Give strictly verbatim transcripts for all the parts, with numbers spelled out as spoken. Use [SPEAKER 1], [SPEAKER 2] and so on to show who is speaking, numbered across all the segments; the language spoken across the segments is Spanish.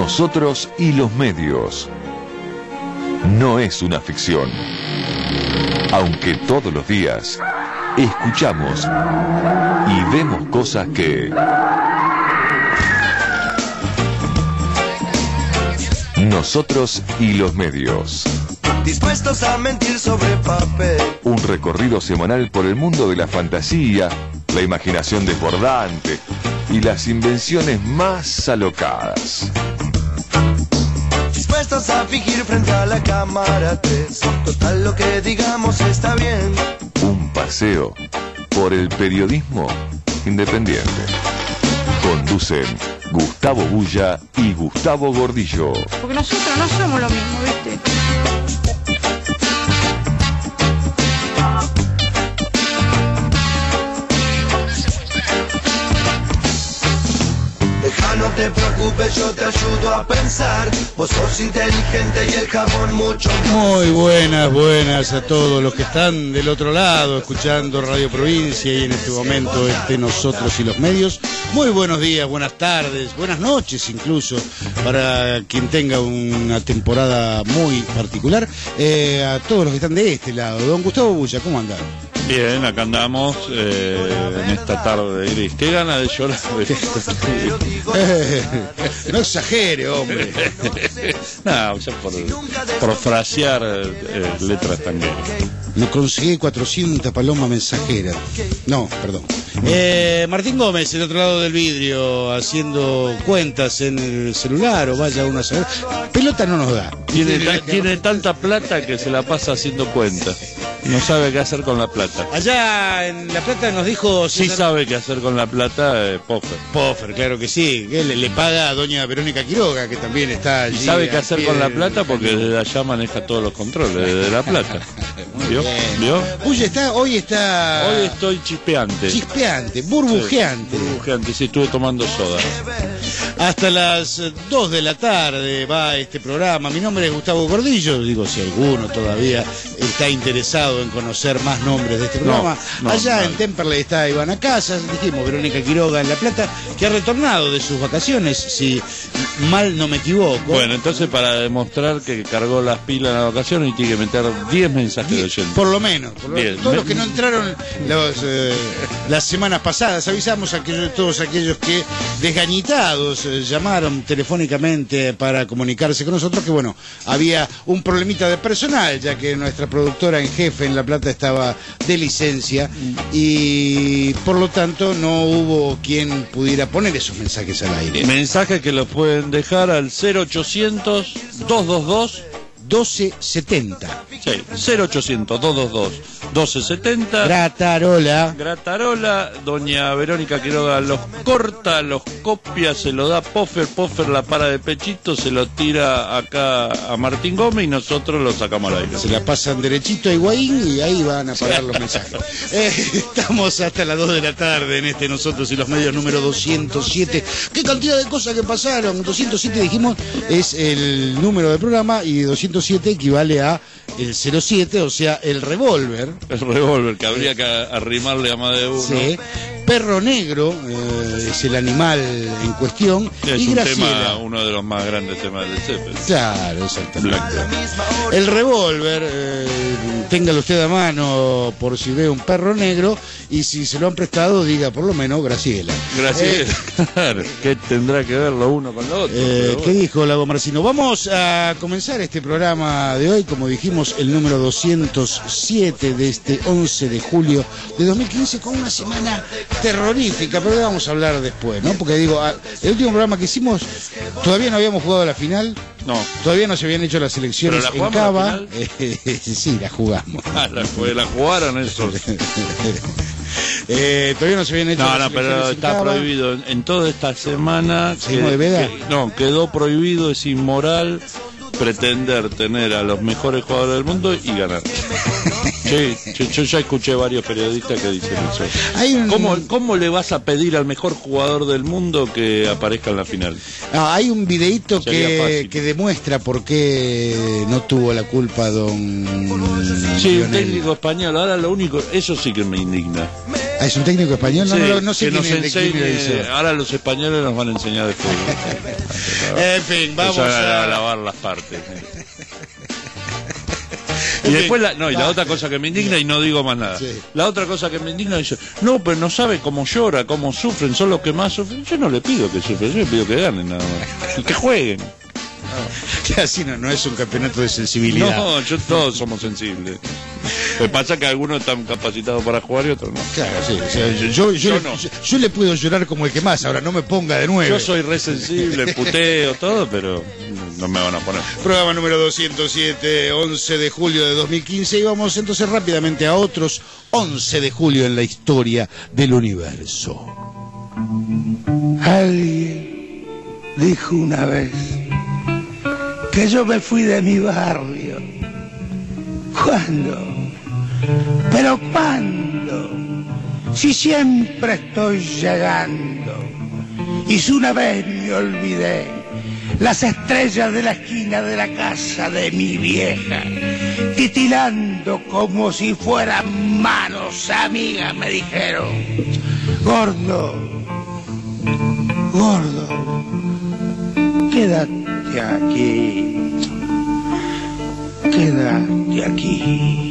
[SPEAKER 1] Nosotros y los medios. No es una ficción. Aunque todos los días escuchamos y vemos cosas que Nosotros y los medios.
[SPEAKER 2] Dispuestos a mentir sobre papel.
[SPEAKER 1] Un recorrido semanal por el mundo de la fantasía, la imaginación desbordante y las invenciones más alocadas.
[SPEAKER 2] Dispuestos a fingir frente a la cámara tres. Total, lo que digamos está bien.
[SPEAKER 1] Un paseo por el periodismo independiente. Conducen Gustavo Bulla y Gustavo Gordillo.
[SPEAKER 3] Porque nosotros no somos lo mismo, ¿viste?
[SPEAKER 2] No te preocupes, yo te ayudo a pensar. Vos sos inteligente y el jabón mucho más.
[SPEAKER 4] Muy buenas, buenas a todos los que están del otro lado escuchando Radio Provincia y en este momento este Nosotros y los medios. Muy buenos días, buenas tardes, buenas noches incluso para quien tenga una temporada muy particular. Eh, a todos los que están de este lado. Don Gustavo Bulla, ¿cómo andan?
[SPEAKER 5] Bien, acá andamos eh, en esta tarde gris. Qué ganas de llorar.
[SPEAKER 4] Eh, no exagere, hombre.
[SPEAKER 5] No, ya por, por frasear eh, letras tangueras.
[SPEAKER 4] Me conseguí cuatrocientas palomas mensajeras. No, perdón. Eh, Martín Gómez, el otro lado del vidrio, haciendo cuentas en el celular o vaya uno a saber. Pelota no nos da.
[SPEAKER 5] Tiene, ta, tiene tanta plata que se la pasa haciendo cuentas. No sabe qué hacer con la plata.
[SPEAKER 4] Allá en La Plata nos dijo...
[SPEAKER 5] Sí
[SPEAKER 4] César...
[SPEAKER 5] sabe qué hacer con la plata, eh, Poffer.
[SPEAKER 4] Poffer, claro que sí. Que le, le paga a doña Verónica Quiroga, que también está allí.
[SPEAKER 5] Y sabe qué hacer con la plata porque desde allá maneja todos los controles, desde La Plata. ¿Vio? ¿Vio?
[SPEAKER 4] Uy, está, hoy está...
[SPEAKER 5] Hoy estoy chispeante.
[SPEAKER 4] Chispeante, burbujeante.
[SPEAKER 5] Sí, burbujeante, sí, estuve tomando soda.
[SPEAKER 4] Hasta las dos de la tarde va este programa. Mi nombre es Gustavo Gordillo. Digo, si alguno todavía está interesado en conocer más nombres de este programa. No, no, Allá no. En Temperley está Ivana Casas, dijimos Verónica Quiroga en La Plata, que ha retornado de sus vacaciones, si mal no me equivoco.
[SPEAKER 5] Bueno, entonces para demostrar que cargó las pilas en la vacación y tiene que meter diez mensajes de oyentes.
[SPEAKER 4] Por lo menos. Por lo, todos los que no entraron los, eh, las semanas pasadas, avisamos a aquellos, todos aquellos que desgañitados eh, llamaron telefónicamente para comunicarse con nosotros, que bueno, había un problemita de personal, ya que nuestra productora en jefe en La Plata estaba de licencia y por lo tanto no hubo quien pudiera poner esos mensajes al aire.
[SPEAKER 5] Mensajes que los pueden dejar al cero ochocientos, dos dos dos,
[SPEAKER 4] doce setenta.
[SPEAKER 5] Sí, cero ochocientos, dos dos dos, doce setenta.
[SPEAKER 4] Gratarola.
[SPEAKER 5] Gratarola, doña Verónica Quiroga los corta, los copia, se lo da Poffer, Poffer la para de pechito, se lo tira acá a Martín Gómez y nosotros lo sacamos al aire.
[SPEAKER 4] Se la pasan derechito a Higuaín y ahí van a parar los mensajes. Eh, estamos hasta las dos de la tarde en este Nosotros y los medios número doscientos siete. ¿Qué cantidad de cosas que pasaron? doscientos siete dijimos es el número del programa y doscientos siete equivale a el cero siete, o sea, el revólver.
[SPEAKER 5] El revólver, que habría que arrimarle a más de uno.
[SPEAKER 4] Sí. Perro Negro eh, es el animal en cuestión.
[SPEAKER 5] Es
[SPEAKER 4] y
[SPEAKER 5] un
[SPEAKER 4] Graciela,
[SPEAKER 5] tema, uno de los más grandes temas del Zeppelin.
[SPEAKER 4] Claro, exactamente. El revólver, eh, téngalo usted a mano por si ve un perro negro, y si se lo han prestado, diga por lo menos Graciela.
[SPEAKER 5] Graciela,
[SPEAKER 4] eh,
[SPEAKER 5] claro, ¿qué tendrá que ver lo uno con lo otro?
[SPEAKER 4] Eh, bueno. ¿Qué dijo Lago Marcino? Vamos a comenzar este programa de hoy, como dijimos, el número doscientos siete de este once de julio de dos mil quince, con una semana terrorífica, pero vamos a hablar después, ¿no? Porque digo, el último programa que hicimos, todavía no habíamos jugado la final.
[SPEAKER 5] No.
[SPEAKER 4] Todavía no se habían hecho las elecciones
[SPEAKER 5] ¿Pero la
[SPEAKER 4] en Cava.
[SPEAKER 5] la final?
[SPEAKER 4] Eh, sí, la jugamos.
[SPEAKER 5] Ah, la, la jugaron esos.
[SPEAKER 4] eh, todavía no se habían hecho
[SPEAKER 5] no,
[SPEAKER 4] las
[SPEAKER 5] no,
[SPEAKER 4] elecciones
[SPEAKER 5] pero
[SPEAKER 4] en
[SPEAKER 5] está
[SPEAKER 4] Cava.
[SPEAKER 5] prohibido. En, en toda esta semana.
[SPEAKER 4] ¿Seguimos de veda?
[SPEAKER 5] Que, no, quedó prohibido, es inmoral pretender tener a los mejores jugadores del mundo y ganar. Sí, yo, yo ya escuché varios periodistas que dicen eso.
[SPEAKER 4] Hay un...
[SPEAKER 5] ¿Cómo, ¿Cómo le vas a pedir al mejor jugador del mundo que aparezca en la final?
[SPEAKER 4] No, hay un videíto que, que demuestra por qué no tuvo la culpa don
[SPEAKER 5] Sí,
[SPEAKER 4] Lionel.
[SPEAKER 5] un técnico español. Ahora lo único, eso sí que me indigna.
[SPEAKER 4] Ah, ¿es un técnico español? No,
[SPEAKER 5] Sí,
[SPEAKER 4] no, no sé
[SPEAKER 5] que
[SPEAKER 4] quién
[SPEAKER 5] nos
[SPEAKER 4] es, de quién
[SPEAKER 5] enseñe,
[SPEAKER 4] lo dice.
[SPEAKER 5] ahora los españoles nos van a enseñar de fútbol.
[SPEAKER 4] En fin, vamos
[SPEAKER 5] Empezar a...
[SPEAKER 4] a...
[SPEAKER 5] lavar las partes. Y después, la, no, y la otra cosa que me indigna, y no digo más nada,
[SPEAKER 4] Sí.
[SPEAKER 5] la otra cosa que me indigna dice, no, pero no sabe cómo llora, cómo sufren, son los que más sufren. Yo no le pido que sufren, yo le pido que ganen nada más, y que jueguen.
[SPEAKER 4] Que así no, no es un campeonato de sensibilidad.
[SPEAKER 5] No, yo, todos somos sensibles. Lo que pasa es que algunos están capacitados para jugar y otros no.
[SPEAKER 4] Claro, sí. O sea, yo, yo, yo,
[SPEAKER 5] Yo
[SPEAKER 4] le,
[SPEAKER 5] no.
[SPEAKER 4] yo, yo le puedo llorar como el que más, ahora no me ponga de nuevo.
[SPEAKER 5] Yo soy re sensible, puteo, todo, pero no me van a poner.
[SPEAKER 4] Programa número doscientos siete, once de julio de dos mil quince, y vamos entonces rápidamente a otros once de julio en la historia del universo.
[SPEAKER 6] Alguien dijo una vez que yo me fui de mi barrio. ¿Cuándo? ¿Pero cuándo? Si siempre estoy llegando. Y si una vez me olvidé las estrellas de la esquina de la casa de mi vieja, titilando como si fueran manos amigas, me dijeron: gordo, gordo, quédate aquí, quédate aquí.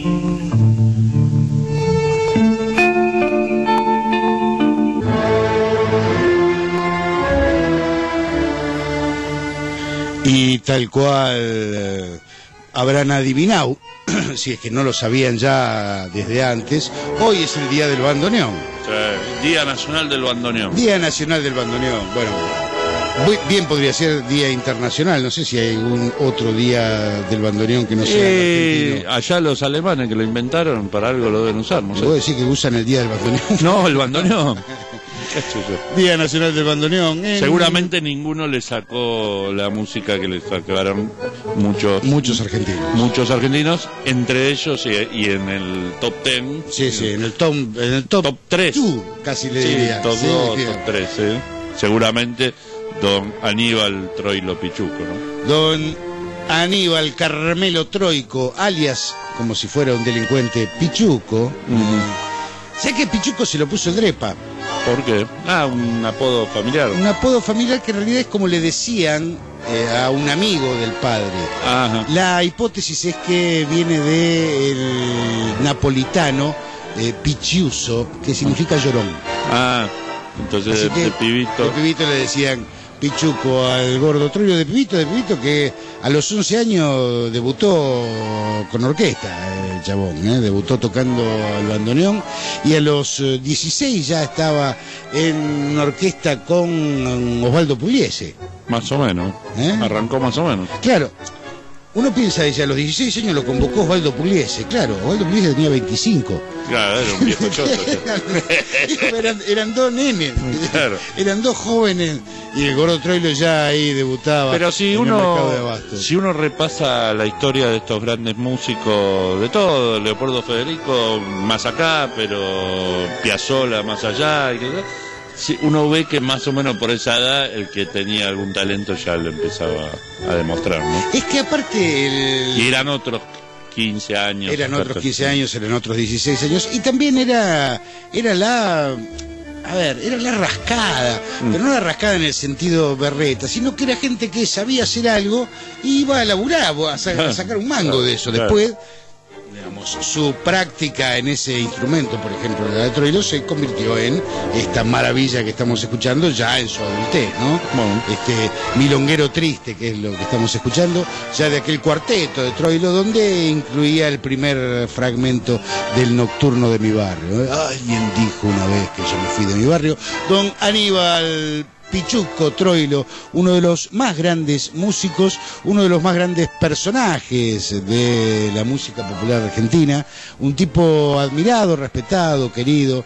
[SPEAKER 4] Y tal cual eh, habrán adivinado, si es que no lo sabían ya desde antes, hoy es el Día del Bandoneón.
[SPEAKER 5] Sí, Día Nacional del Bandoneón.
[SPEAKER 4] Día Nacional del Bandoneón. Bueno, muy bien podría ser Día Internacional, no sé si hay algún otro Día del Bandoneón que no sea el
[SPEAKER 5] Eh,
[SPEAKER 4] argentino.
[SPEAKER 5] allá los alemanes que lo inventaron, para algo lo deben usar, no
[SPEAKER 4] ¿Puedo
[SPEAKER 5] sé.
[SPEAKER 4] decir que usan el Día del Bandoneón?
[SPEAKER 5] No, el bandoneón. ¿Qué sé yo?
[SPEAKER 4] Día Nacional del Bandoneón. en-
[SPEAKER 5] Seguramente ninguno le sacó la música que le sacaron muchos
[SPEAKER 4] Muchos argentinos.
[SPEAKER 5] muchos argentinos, entre ellos y, y en el top ten.
[SPEAKER 4] Sí, sí, en el top, en el top,
[SPEAKER 5] Top tres.
[SPEAKER 4] two, casi le
[SPEAKER 5] Sí,
[SPEAKER 4] diría.
[SPEAKER 5] top
[SPEAKER 4] Sí,
[SPEAKER 5] dos,
[SPEAKER 4] bien.
[SPEAKER 5] top tres, ¿eh? Seguramente don Aníbal Troilo Pichuco, ¿no?
[SPEAKER 4] Don Aníbal Carmelo Troico, alias, como si fuera un delincuente, Pichuco. Sé que Pichuco se lo puso el Drepa,
[SPEAKER 5] ¿Por qué? Ah, un apodo familiar.
[SPEAKER 4] un apodo familiar que en realidad es como le decían eh, a un amigo del padre.
[SPEAKER 5] Ajá.
[SPEAKER 4] La hipótesis es que viene del napolitano eh, Picciuso, que significa llorón.
[SPEAKER 5] Ah, entonces
[SPEAKER 4] Así
[SPEAKER 5] de,
[SPEAKER 4] que
[SPEAKER 5] de pibito.
[SPEAKER 4] de pibito le decían Pichuco al gordo Troilo, de pibito, de pibito que a los once años debutó con orquesta, el chabón, ¿eh? Debutó tocando el bandoneón, y a los eh, dieciséis ya estaba en una orquesta con Osvaldo Pugliese.
[SPEAKER 5] Más o menos.
[SPEAKER 4] ¿Eh?
[SPEAKER 5] Arrancó más o menos.
[SPEAKER 4] Claro, uno piensa, dice, a los dieciséis años lo convocó Osvaldo Pugliese. Claro, Osvaldo Pugliese tenía veinticinco.
[SPEAKER 5] Claro, era un viejo choto.
[SPEAKER 4] eran, eran dos nenes,
[SPEAKER 5] Claro.
[SPEAKER 4] eran dos jóvenes, y el gordo Troilo ya ahí debutaba.
[SPEAKER 5] Pero si
[SPEAKER 4] en el mercado de
[SPEAKER 5] uno,
[SPEAKER 4] abastos.
[SPEAKER 5] si uno repasa la historia de estos grandes músicos, de todo, Leopoldo Federico más acá, pero Piazzolla más allá, y que, si uno ve que más o menos por esa edad el que tenía algún talento ya lo empezaba a demostrar, ¿no?
[SPEAKER 4] Es que aparte el...
[SPEAKER 5] Y eran otros quince años.
[SPEAKER 4] eran otros quince años, eran otros dieciséis años, y también era, era la... A ver, era la rascada,
[SPEAKER 5] Mm.
[SPEAKER 4] pero no la rascada en el sentido berreta, sino que era gente que sabía hacer algo y iba a laburar, a, sa- a sacar un mango de eso.
[SPEAKER 5] Claro.
[SPEAKER 4] Después, digamos, su práctica en ese instrumento, por ejemplo, la de Troilo, se convirtió en esta maravilla que estamos escuchando ya en su adultez, ¿no?
[SPEAKER 5] Bueno.
[SPEAKER 4] Este milonguero triste, que es lo que estamos escuchando, ya de aquel cuarteto de Troilo, donde incluía el primer fragmento del Nocturno de mi barrio. Alguien dijo una vez que yo me fui de mi barrio. Don Aníbal Pichuco Troilo, uno de los más grandes músicos, uno de los más grandes personajes de la música popular argentina, un tipo admirado, respetado, querido,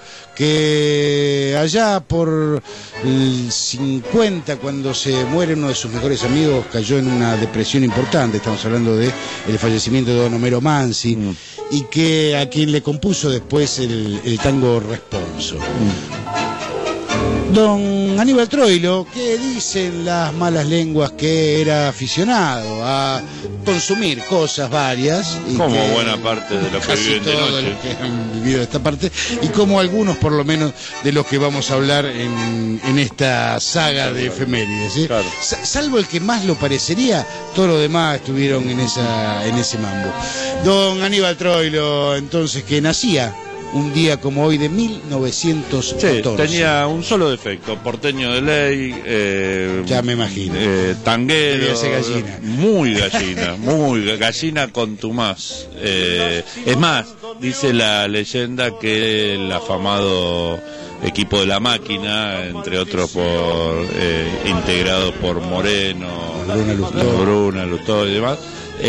[SPEAKER 4] que allá por el cincuenta, cuando se muere uno de sus mejores amigos, cayó en una depresión importante. Estamos hablando de el fallecimiento de don Homero Mansi,
[SPEAKER 5] Mm.
[SPEAKER 4] y que a quien le compuso después el, el tango Responso. Don Aníbal Troilo, que dicen las malas lenguas que era aficionado a consumir cosas varias. Y
[SPEAKER 5] como
[SPEAKER 4] que
[SPEAKER 5] buena parte de los que
[SPEAKER 4] casi
[SPEAKER 5] viven de
[SPEAKER 4] todos
[SPEAKER 5] noche.
[SPEAKER 4] los que han vivido esta parte, y como algunos por lo menos de los que vamos a hablar en, en esta saga de efemérides, ¿sí?
[SPEAKER 5] Claro.
[SPEAKER 4] Sa- salvo el que más lo parecería, todos los demás estuvieron en esa en ese mambo. Don Aníbal Troilo, entonces, que nacía un día como hoy de mil novecientos catorce.
[SPEAKER 5] Sí, tenía un solo defecto, porteño de ley, eh,
[SPEAKER 4] Ya me imagino.
[SPEAKER 5] eh, tanguero,
[SPEAKER 4] Debía ser gallina.
[SPEAKER 5] muy gallina, muy ga- gallina contumaz. Eh, es más, dice la leyenda que el afamado equipo de La Máquina, entre otros por eh, integrado por Moreno,
[SPEAKER 4] Bruna Lustó.
[SPEAKER 5] Bruna Lustó y demás,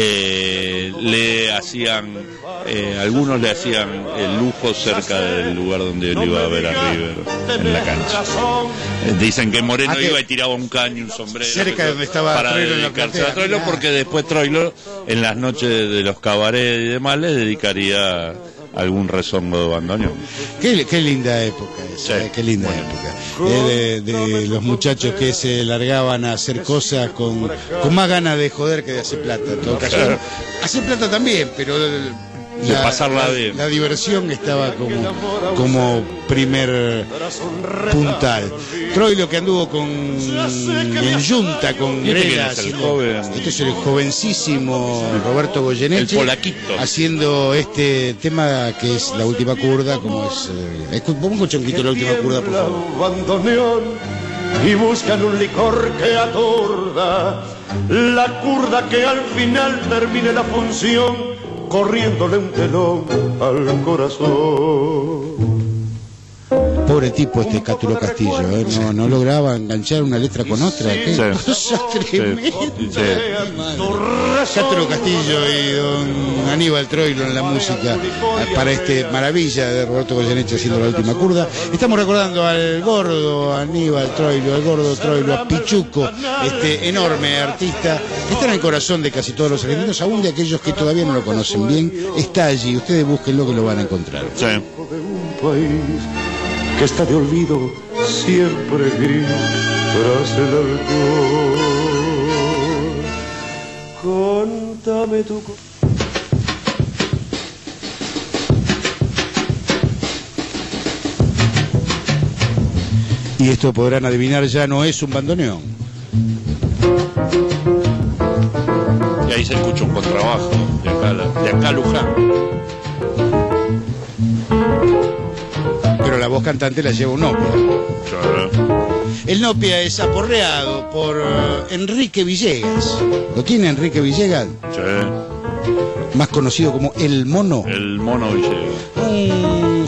[SPEAKER 5] eh, le hacían, eh, algunos le hacían el lujo cerca del lugar donde él iba a ver a River en la cancha. Eh, Dicen que Moreno
[SPEAKER 4] Ah, que-
[SPEAKER 5] iba y tiraba un caño, un sombrero,
[SPEAKER 4] Cerca de donde estaba
[SPEAKER 5] para
[SPEAKER 4] Troilo en la
[SPEAKER 5] dedicarse
[SPEAKER 4] platea,
[SPEAKER 5] a Troilo,
[SPEAKER 4] mirá.
[SPEAKER 5] porque después Troilo en las noches de los cabarets y demás le dedicaría algún rezongo de bandoneón.
[SPEAKER 4] Qué, qué linda época esa,
[SPEAKER 5] Sí.
[SPEAKER 4] eh, qué linda época. Eh, de, de los muchachos que se largaban a hacer cosas con, con más ganas de joder que de hacer plata, en todo caso.
[SPEAKER 5] Claro.
[SPEAKER 4] Hacer plata también, pero
[SPEAKER 5] De pasarla
[SPEAKER 4] la,
[SPEAKER 5] bien.
[SPEAKER 4] la diversión estaba como, como primer puntal. Troilo, que anduvo con en Yunta, con
[SPEAKER 5] ¿Y este quién
[SPEAKER 4] Grela,
[SPEAKER 5] es, el
[SPEAKER 4] haciendo-
[SPEAKER 5] joven?
[SPEAKER 4] este es el jovencísimo Roberto Goyeneche,
[SPEAKER 5] El polaquito.
[SPEAKER 4] haciendo este tema que es La Última Curda, como es... Eh, escu- vamos a escuchar un poquito La Última Curda, por favor.
[SPEAKER 7] Bandoneón y buscan un licor que atorda la curda que al final termine la función corriéndole un telón al corazón.
[SPEAKER 4] Pobre tipo este Cátulo Castillo, ¿eh? no, no lograba enganchar una letra con otra. Qué
[SPEAKER 5] Sí.
[SPEAKER 4] cosa tremenda.
[SPEAKER 5] Sí, sí.
[SPEAKER 4] Cátulo Castillo y don Aníbal Troilo en la música eh, para este maravilla de Roberto Goyeneche haciendo La Última Curda. Estamos recordando al gordo Aníbal Troilo, al gordo Troilo, a Pichuco, este enorme artista que está en el corazón de casi todos los argentinos, aún de aquellos que todavía no lo conocen bien. Está allí, ustedes búsquenlo que lo van a encontrar.
[SPEAKER 5] Sí.
[SPEAKER 7] De un país que está de olvido siempre gris tras el alcohol. Contame tu co-
[SPEAKER 4] Y esto podrán adivinar, ya no es un bandoneón.
[SPEAKER 5] Y ahí se escucha un contrabajo de acá, a la- de acá a Luján.
[SPEAKER 4] Pero la voz cantante la lleva un Nopia. El Nopia es aporreado por eh, Enrique Villegas. ¿Lo tiene Enrique Villegas?
[SPEAKER 5] Sí.
[SPEAKER 4] Más conocido como El Mono.
[SPEAKER 5] El mono Villegas.
[SPEAKER 4] Un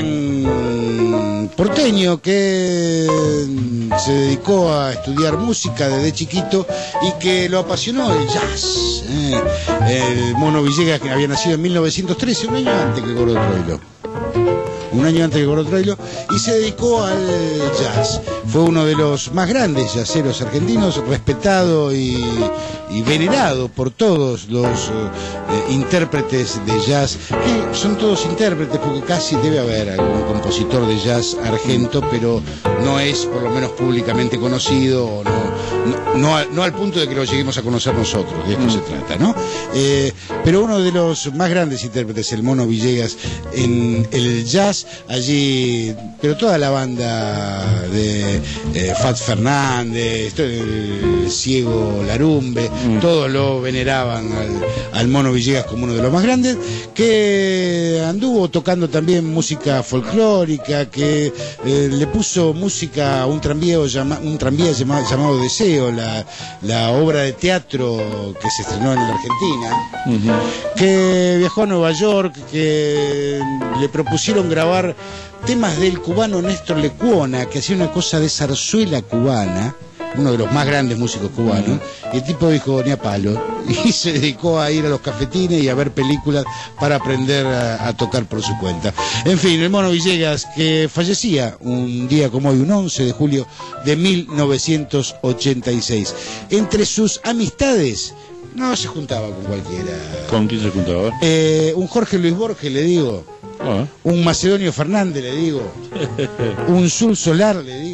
[SPEAKER 4] joven porteño que se dedicó a estudiar música desde chiquito y que lo apasionó el jazz. ¿eh? El Mono Villegas, que había nacido en mil novecientos trece, un año antes que Gordo Troilo. Un año antes que Gordo Troilo, y se dedicó al jazz. Fue uno de los más grandes jazzeros argentinos, respetado y, y venerado por todos los eh, intérpretes de jazz, que son todos intérpretes porque casi debe haber algún compositor de jazz argento, pero no es por lo menos públicamente conocido, o no, no, no, al, no al punto de que lo lleguemos a conocer nosotros, de esto mm. se trata, ¿no? Eh, pero uno de los más grandes intérpretes, el Mono Villegas, en el jazz, allí, pero toda la banda de eh, Fats Fernández, el Ciego Larumbe, mm. todos lo veneraban al, al Mono Villegas como uno de los más grandes, que anduvo tocando también música folclórica, que eh, le puso música a un tranvía, llama, un tranvía llamado, llamado Deseo, la, la obra de teatro que se estrenó en la Argentina, uh-huh. que viajó a Nueva York, que le propusieron grabar temas del cubano Néstor Lecuona, que hacía una cosa de zarzuela cubana, uno de los más grandes músicos cubanos, y el tipo dijo ni a palo, y se dedicó a ir a los cafetines y a ver películas para aprender a, a tocar por su cuenta. En fin, el Mono Villegas, que fallecía un día como hoy, un once de julio de mil novecientos ochenta y seis. Entre sus amistades, no se juntaba con cualquiera.
[SPEAKER 5] ¿Con quién se juntaba?
[SPEAKER 4] Eh, un Jorge Luis Borges, le digo. Ah. Un Macedonio Fernández, le digo. Un Sul Solar, le digo.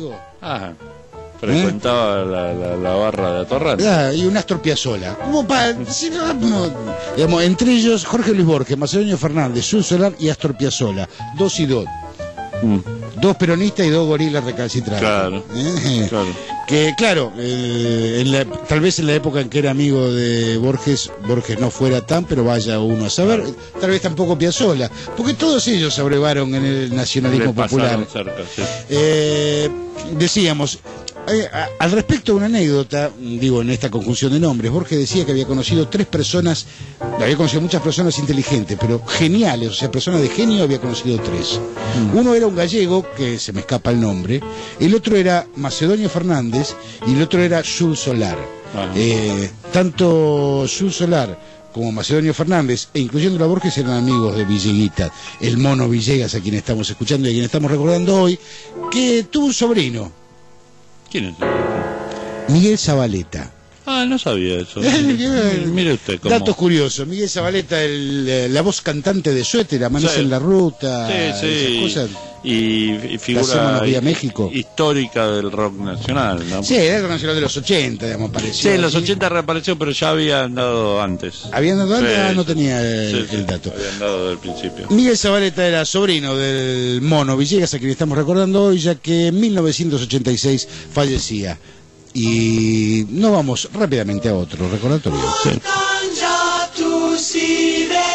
[SPEAKER 5] Ah, frecuentaba ¿Eh? la, la, la barra de Atorrante.
[SPEAKER 4] Ah, y un Astor Piazzolla. Como para, si no, no, digamos, entre ellos Jorge Luis Borges, Macedonio Fernández, Sul Solar y Astor Piazzolla. Dos y dos. Mm. Dos peronistas y dos gorilas recalcitrantes.
[SPEAKER 5] Claro,
[SPEAKER 4] ¿Eh?
[SPEAKER 5] claro.
[SPEAKER 4] Que claro, eh, en la, tal vez en la época en que era amigo de Borges, Borges no fuera tan, pero vaya uno a saber, claro. Tal vez tampoco Piazzolla, porque todos ellos se abrevaron en el nacionalismo popular.
[SPEAKER 5] Cerca, sí.
[SPEAKER 4] eh, decíamos, eh, a, al respecto de una anécdota, digo en esta conjunción de nombres, Borges decía que había conocido tres personas, había conocido muchas personas inteligentes, pero geniales, o sea, personas de genio había conocido tres. Mm. Uno era un gallego, que se me escapa el nombre, el otro era Macedonio Fernández, y el otro era Sul Solar. Eh, tanto Sul Solar como Macedonio Fernández, e incluyendo a Borges, eran amigos de Villeguita, el mono Villegas, a quien estamos escuchando y a quien estamos recordando hoy, que tuvo un sobrino.
[SPEAKER 5] ¿Quién es?
[SPEAKER 4] Miguel Zabaleta.
[SPEAKER 5] Ah, no sabía eso. Mire usted cómo...
[SPEAKER 4] Datos curiosos. Miguel Zabaleta, el, la voz cantante de Suéter, Amanece sí. en la Ruta,
[SPEAKER 5] sí, sí.
[SPEAKER 4] esas cosas.
[SPEAKER 5] Y, y figura
[SPEAKER 4] Vía México.
[SPEAKER 5] Histórica del rock nacional, ¿no?
[SPEAKER 4] Sí, era el rock nacional de los ochenta, digamos, apareció.
[SPEAKER 5] Sí, en los ochenta reapareció, pero ya había andado antes.
[SPEAKER 4] ¿Había andado antes?
[SPEAKER 5] Sí.
[SPEAKER 4] Ah, no tenía el,
[SPEAKER 5] sí, sí,
[SPEAKER 4] el dato.
[SPEAKER 5] Había andado desde el principio.
[SPEAKER 4] Miguel Zabaleta era sobrino del mono Villegas, a quien estamos recordando hoy, ya que en mil novecientos ochenta y seis fallecía. Y nos vamos rápidamente a otro recordatorio. Sí.
[SPEAKER 2] Tus ideales,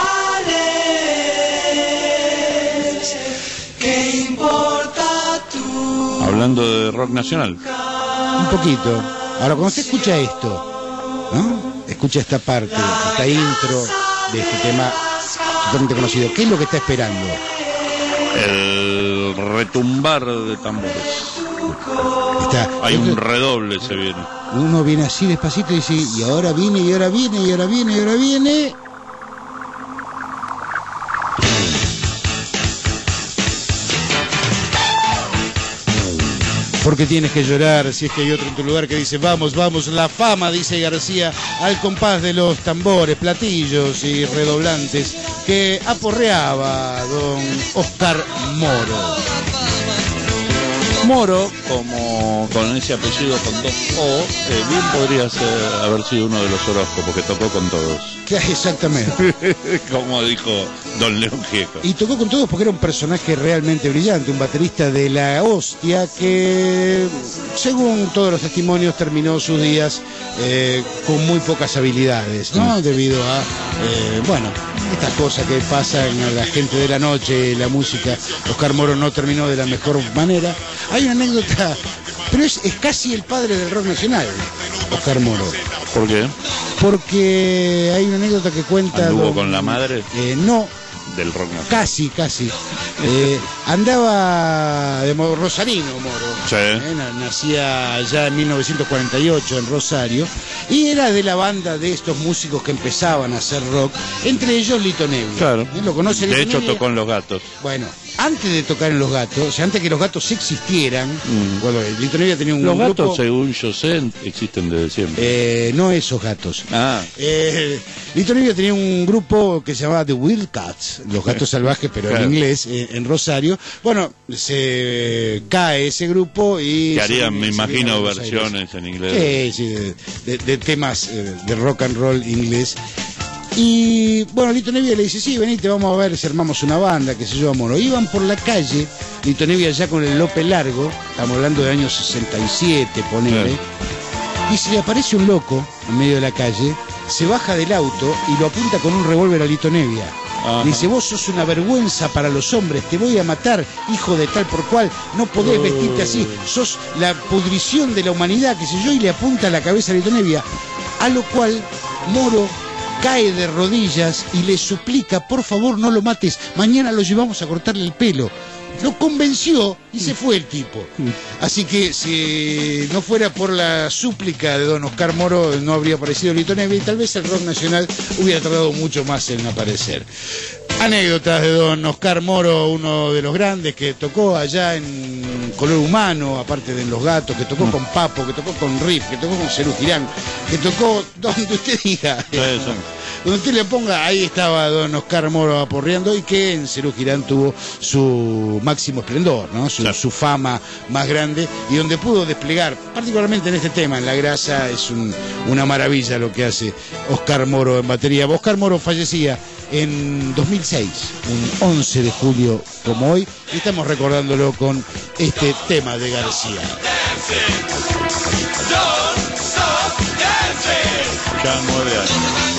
[SPEAKER 2] ¿qué importa tú?
[SPEAKER 5] Hablando de rock nacional.
[SPEAKER 4] Un poquito. Ahora, cuando usted escucha esto, ¿no? Escucha esta parte, esta intro de este tema totalmente conocido. ¿Qué es lo que está esperando?
[SPEAKER 5] El retumbar de tambores.
[SPEAKER 4] Está,
[SPEAKER 5] Hay un redoble, se viene.
[SPEAKER 4] Uno viene así despacito y dice, y ahora viene, y ahora viene, y ahora viene, y ahora viene. Porque tienes que llorar si es que hay otro en tu lugar que dice, vamos, vamos, la fama, dice García, al compás de los tambores, platillos y redoblantes que aporreaba don Oscar Moro.
[SPEAKER 5] Moro, como con ese apellido con dos O, eh, bien podría ser, haber sido uno de los horóscopos, que tocó con todos.
[SPEAKER 4] Exactamente.
[SPEAKER 5] Como dijo don León Gieco.
[SPEAKER 4] Y tocó con todos porque era un personaje realmente brillante, un baterista de la hostia que, según todos los testimonios, terminó sus días eh, con muy pocas habilidades, ¿no? Sí. Debido a, eh, bueno, estas cosas que pasan a la gente de la noche, la música. Oscar Moro no terminó de la mejor manera. Hay una anécdota, pero es, es casi el padre del rock nacional, Oscar Moro.
[SPEAKER 5] ¿Por qué?
[SPEAKER 4] Porque hay una anécdota que cuenta...
[SPEAKER 5] ¿Anduvo con la madre?
[SPEAKER 4] Eh, no.
[SPEAKER 5] Del rock nacional.
[SPEAKER 4] Casi, casi. Eh, andaba de rosarino, Moro.
[SPEAKER 5] Sí.
[SPEAKER 4] Eh, nacía ya en mil novecientos cuarenta y ocho en Rosario y era de la banda de estos músicos que empezaban a hacer rock, entre ellos Lito Nevia.
[SPEAKER 5] Claro.
[SPEAKER 4] ¿Eh? ¿Lo conoce Lito
[SPEAKER 5] De hecho
[SPEAKER 4] Nevia?
[SPEAKER 5] tocó en Los Gatos.
[SPEAKER 4] Bueno, antes de tocar en Los Gatos, o sea, antes que Los Gatos existieran, mm. bueno, Lito Nevia tenía un
[SPEAKER 5] Los
[SPEAKER 4] grupo...
[SPEAKER 5] Gatos, según yo sé, existen desde siempre.
[SPEAKER 4] Eh, no esos gatos.
[SPEAKER 5] Ah.
[SPEAKER 4] Eh, Lito Nevia tenía un grupo que se llamaba The Wildcats, Los Gatos Salvajes, pero claro. En inglés, eh, en Rosario. Bueno, se cae ese grupo y...
[SPEAKER 5] Que harían, se, me se imagino, versiones en inglés.
[SPEAKER 4] Sí, sí, de, de, de temas eh, de rock and roll inglés. Y bueno, Lito Nevia le dice, sí, venite, vamos a ver si armamos una banda, qué sé yo, Moro. Iban por la calle, Lito Nevia ya con el Lope largo, estamos hablando de años sesenta y siete, ponele, claro. Y se le aparece un loco en medio de la calle, se baja del auto y lo apunta con un revólver a Lito Nevia. Ajá. Dice, vos sos una vergüenza para los hombres, te voy a matar, hijo de tal por cual, no podés vestirte así, sos la pudrición de la humanidad, qué sé yo, y le apunta a la cabeza a Lito Nevia. A lo cual Moro cae de rodillas y le suplica, por favor no lo mates, mañana lo llevamos a cortarle el pelo. Lo convenció y se fue el tipo. Así que si no fuera por la súplica de don Oscar Moro, no habría aparecido Lito Nevia y tal vez el rock nacional hubiera tardado mucho más en aparecer. Anécdotas de don Oscar Moro, uno de los grandes que tocó allá en Color Humano, aparte de en Los Gatos, que tocó con Papo, que tocó con Riff, que tocó con Cerú Girán, que tocó donde usted diga. donde usted le ponga, ahí estaba don Oscar Moro aporreando, y que en Cerú Girán tuvo su máximo esplendor, ¿no? Su,
[SPEAKER 5] Claro.
[SPEAKER 4] su fama más grande, y donde pudo desplegar, particularmente en este tema, en La Grasa, es un, una maravilla lo que hace Oscar Moro en batería. Oscar Moro fallecía en dos mil seis, un once de julio como hoy, y estamos recordándolo con este tema de García.
[SPEAKER 5] Ya nueve años.